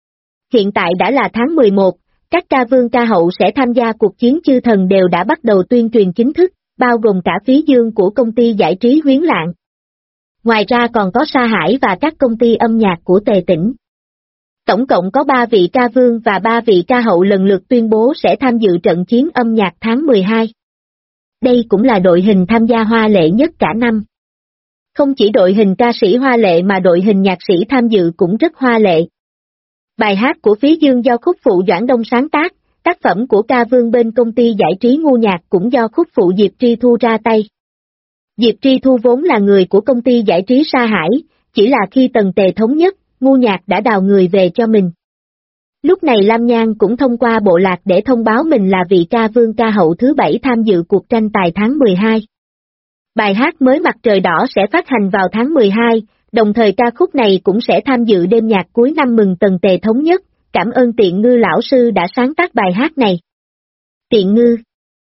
Hiện tại đã là tháng 11, các ca vương ca hậu sẽ tham gia cuộc chiến chư thần đều đã bắt đầu tuyên truyền chính thức, bao gồm cả phí dương của công ty giải trí Huyến Lạng. Ngoài ra còn có Sa Hải và các công ty âm nhạc của Tề Tĩnh. Tổng cộng có 3 vị ca vương và 3 vị ca hậu lần lượt tuyên bố sẽ tham dự trận chiến âm nhạc tháng 12. Đây cũng là đội hình tham gia hoa lệ nhất cả năm. Không chỉ đội hình ca sĩ hoa lệ mà đội hình nhạc sĩ tham dự cũng rất hoa lệ. Bài hát của Phí Dương do khúc phụ Doãn Đông sáng tác, tác phẩm của ca vương bên công ty giải trí Ngu Nhạc cũng do khúc phụ Diệp Tri Thu ra tay. Diệp Tri Thu vốn là người của công ty giải trí Sa Hải, chỉ là khi Tần Tề thống nhất, Ngu Nhạc đã đào người về cho mình. Lúc này Lam Nhan cũng thông qua bộ lạc để thông báo mình là vị ca vương ca hậu thứ 7 tham dự cuộc tranh tài tháng 12. Bài hát mới Mặt Trời Đỏ sẽ phát hành vào tháng 12, đồng thời ca khúc này cũng sẽ tham dự đêm nhạc cuối năm mừng Tần Tề thống nhất, cảm ơn Tiện Ngư lão sư đã sáng tác bài hát này. Tiện Ngư.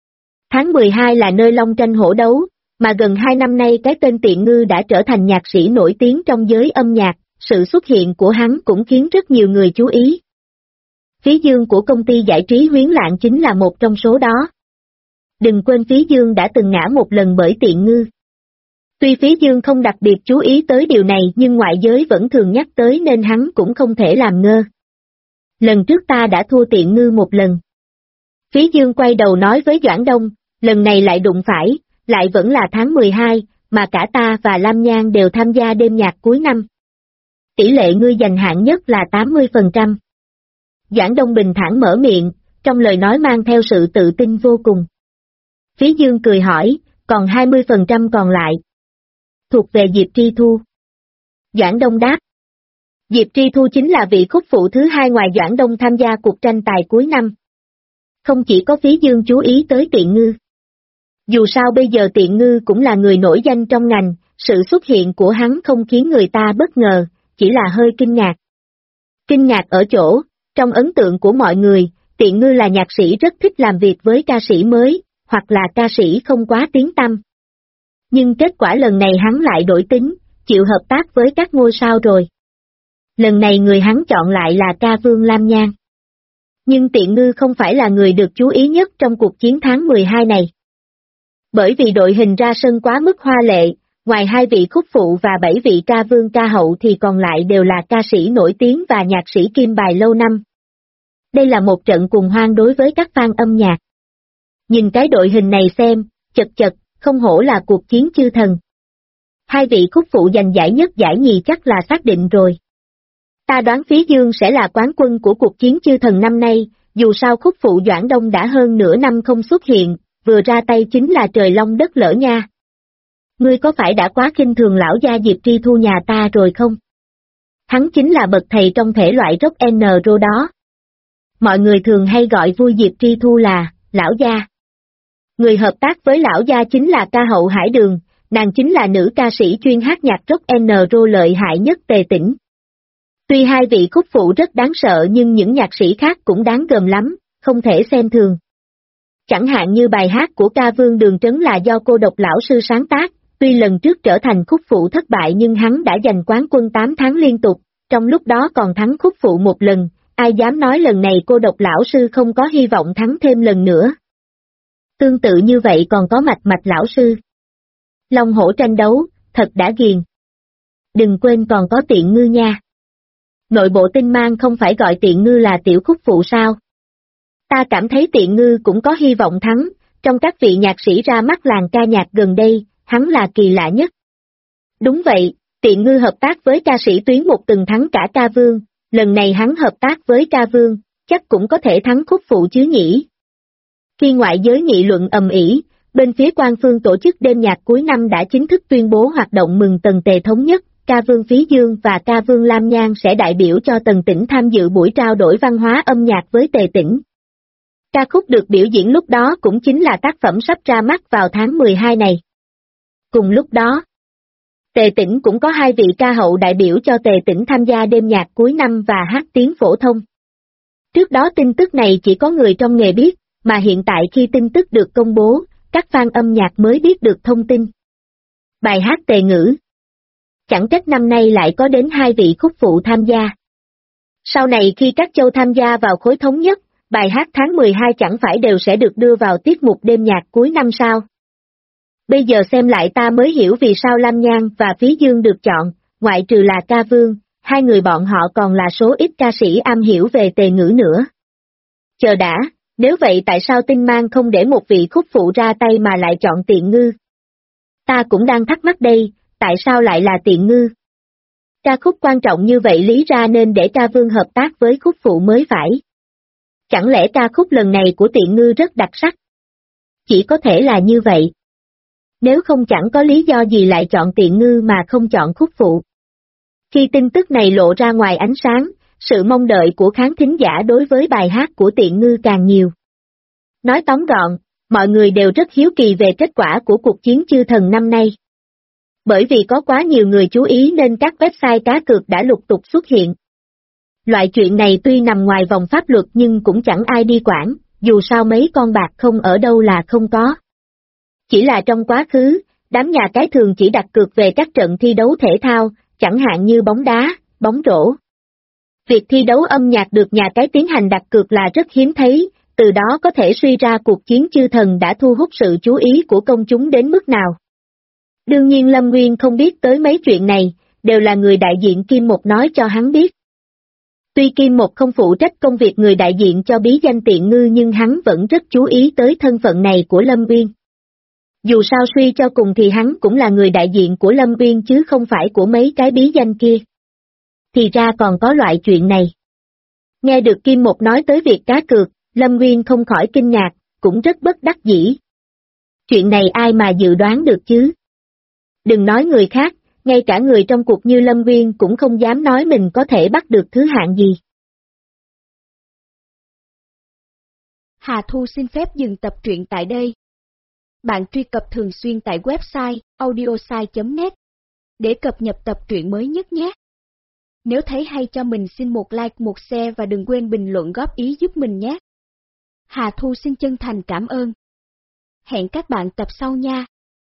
Tháng 12 là nơi Long tranh hổ đấu, mà gần 2 năm nay cái tên Tiện Ngư đã trở thành nhạc sĩ nổi tiếng trong giới âm nhạc, sự xuất hiện của hắn cũng khiến rất nhiều người chú ý. Phí Dương của công ty giải trí Huyến Lạng chính là một trong số đó. Đừng quên Phí Dương đã từng ngã một lần bởi Tiện Ngư. Tuy Phí Dương không đặc biệt chú ý tới điều này nhưng ngoại giới vẫn thường nhắc tới nên hắn cũng không thể làm ngơ. Lần trước ta đã thua Tiện Ngư một lần. Phí Dương quay đầu nói với Doãn Đông, lần này lại đụng phải, lại vẫn là tháng 12, mà cả ta và Lam Nhan đều tham gia đêm nhạc cuối năm. Tỷ lệ ngươi giành hạng nhất là 80%. Doãn Đông bình thản mở miệng, trong lời nói mang theo sự tự tin vô cùng. Phí Dương cười hỏi, còn 20% còn lại. Thuộc về Diệp Tri Thu. Doãn Đông đáp. Diệp Tri Thu chính là vị khúc phụ thứ hai ngoài Doãn Đông tham gia cuộc tranh tài cuối năm. Không chỉ có Phí Dương chú ý tới Tiện Ngư. Dù sao bây giờ Tiện Ngư cũng là người nổi danh trong ngành, sự xuất hiện của hắn không khiến người ta bất ngờ, chỉ là hơi kinh ngạc. Kinh ngạc ở chỗ, trong ấn tượng của mọi người, Tiện Ngư là nhạc sĩ rất thích làm việc với ca sĩ mới, hoặc là ca sĩ không quá tiếng tăm. Nhưng kết quả lần này hắn lại đổi tính, chịu hợp tác với các ngôi sao rồi. Lần này người hắn chọn lại là ca vương Lam Nhan. Nhưng Tiện Ngư không phải là người được chú ý nhất trong cuộc chiến tháng 12 này. Bởi vì đội hình ra sân quá mức hoa lệ, ngoài 2 vị khúc phụ và 7 vị ca vương ca hậu thì còn lại đều là ca sĩ nổi tiếng và nhạc sĩ kim bài lâu năm. Đây là một trận cuồng hoan đối với các fan âm nhạc. Nhìn cái đội hình này xem, chật chật, không hổ là cuộc chiến chư thần. 2 vị khúc phụ giành giải nhất giải nhì chắc là xác định rồi. Ta đoán Phí Dương sẽ là quán quân của cuộc chiến chư thần năm nay, dù sao khúc phụ Doãn Đông đã hơn nửa năm không xuất hiện, vừa ra tay chính là trời long đất lỡ nha. Ngươi có phải đã quá khinh thường lão gia Diệp Tri Thu nhà ta rồi không? Hắn chính là bậc thầy trong thể loại rock and roll đó. Mọi người thường hay gọi vui Diệp Tri Thu là lão gia. Người hợp tác với lão gia chính là ca hậu Hải Đường, nàng chính là nữ ca sĩ chuyên hát nhạc rock and roll lợi hại nhất Tề Tĩnh. Tuy 2 vị khúc phụ rất đáng sợ nhưng những nhạc sĩ khác cũng đáng gờm lắm, không thể xem thường. Chẳng hạn như bài hát của ca vương Đường Trấn là do cô độc lão sư sáng tác, tuy lần trước trở thành khúc phụ thất bại nhưng hắn đã giành quán quân 8 tháng liên tục, trong lúc đó còn thắng khúc phụ một lần, ai dám nói lần này cô độc lão sư không có hy vọng thắng thêm lần nữa. Tương tự như vậy còn có mạch mạch lão sư. Long hổ tranh đấu, thật đã ghiền. Đừng quên còn có Tiện Ngư nha. Nội bộ Tinh Mang không phải gọi Tiện Ngư là tiểu khúc phụ sao? Ta cảm thấy Tiện Ngư cũng có hy vọng thắng, trong các vị nhạc sĩ ra mắt làng ca nhạc gần đây, hắn là kỳ lạ nhất. Đúng vậy, Tiện Ngư hợp tác với ca sĩ Tuyến Một từng thắng cả ca vương, lần này hắn hợp tác với ca vương, chắc cũng có thể thắng khúc phụ chứ nhỉ. Khi ngoại giới nghị luận ầm ĩ, bên phía Quan Phương tổ chức đêm nhạc cuối năm đã chính thức tuyên bố hoạt động mừng Tần Tề thống nhất, ca vương Phí Dương và ca vương Lam Nhan sẽ đại biểu cho Tần Tỉnh tham dự buổi trao đổi văn hóa âm nhạc với Tề Tỉnh. Ca khúc được biểu diễn lúc đó cũng chính là tác phẩm sắp ra mắt vào tháng 12 này. Cùng lúc đó, Tề Tỉnh cũng có 2 vị ca hậu đại biểu cho Tề Tỉnh tham gia đêm nhạc cuối năm và hát tiếng phổ thông. Trước đó tin tức này chỉ có người trong nghề biết, mà hiện tại khi tin tức được công bố, các fan âm nhạc mới biết được thông tin. Bài hát Tề Ngữ. Chẳng trách năm nay lại có đến 2 vị khúc phụ tham gia. Sau này khi các châu tham gia vào khối thống nhất, bài hát tháng 12 chẳng phải đều sẽ được đưa vào tiết mục đêm nhạc cuối năm sao? Bây giờ xem lại ta mới hiểu vì sao Lam Nhan và Phí Dương được chọn, ngoại trừ là ca vương, 2 người bọn họ còn là số ít ca sĩ am hiểu về Tề Ngữ nữa. Chờ đã, nếu vậy tại sao Tinh Mang không để một vị khúc phụ ra tay mà lại chọn Tiện Ngư? Ta cũng đang thắc mắc đây, tại sao lại là Tiện Ngư? Ca khúc quan trọng như vậy lý ra nên để ca vương hợp tác với khúc phụ mới phải. Chẳng lẽ ca khúc lần này của Tiện Ngư rất đặc sắc? Chỉ có thể là như vậy. Nếu không chẳng có lý do gì lại chọn Tiện Ngư mà không chọn khúc phụ. Khi tin tức này lộ ra ngoài ánh sáng, sự mong đợi của khán thính giả đối với bài hát của Tiện Ngư càng nhiều. Nói tóm gọn, mọi người đều rất hiếu kỳ về kết quả của cuộc chiến chư thần năm nay. Bởi vì có quá nhiều người chú ý nên các website cá cược đã lục tục xuất hiện. Loại chuyện này tuy nằm ngoài vòng pháp luật nhưng cũng chẳng ai đi quản, dù sao mấy con bạc không ở đâu là không có. Chỉ là trong quá khứ, đám nhà cái thường chỉ đặt cược về các trận thi đấu thể thao, chẳng hạn như bóng đá, bóng rổ. Việc thi đấu âm nhạc được nhà cái tiến hành đặt cược là rất hiếm thấy, từ đó có thể suy ra cuộc chiến chư thần đã thu hút sự chú ý của công chúng đến mức nào. Đương nhiên Lâm Nguyên không biết tới mấy chuyện này, đều là người đại diện Kim Một nói cho hắn biết. Tuy Kim Một không phụ trách công việc người đại diện cho bí danh Tiện Ngư nhưng hắn vẫn rất chú ý tới thân phận này của Lâm Nguyên. Dù sao suy cho cùng thì hắn cũng là người đại diện của Lâm Nguyên chứ không phải của mấy cái bí danh kia. Thì ra còn có loại chuyện này. Nghe được Kim Một nói tới việc cá cược, Lâm Nguyên không khỏi kinh ngạc, cũng rất bất đắc dĩ. Chuyện này ai mà dự đoán được chứ? Đừng nói người khác, ngay cả người trong cuộc như Lâm Nguyên cũng không dám nói mình có thể bắt được thứ hạng gì. Hà Thu xin phép dừng tập truyện tại đây. Bạn truy cập thường xuyên tại website audiosai.net để cập nhật tập truyện mới nhất nhé. Nếu thấy hay cho mình xin một like, một share và đừng quên bình luận góp ý giúp mình nhé. Hà Thu xin chân thành cảm ơn. Hẹn các bạn tập sau nha.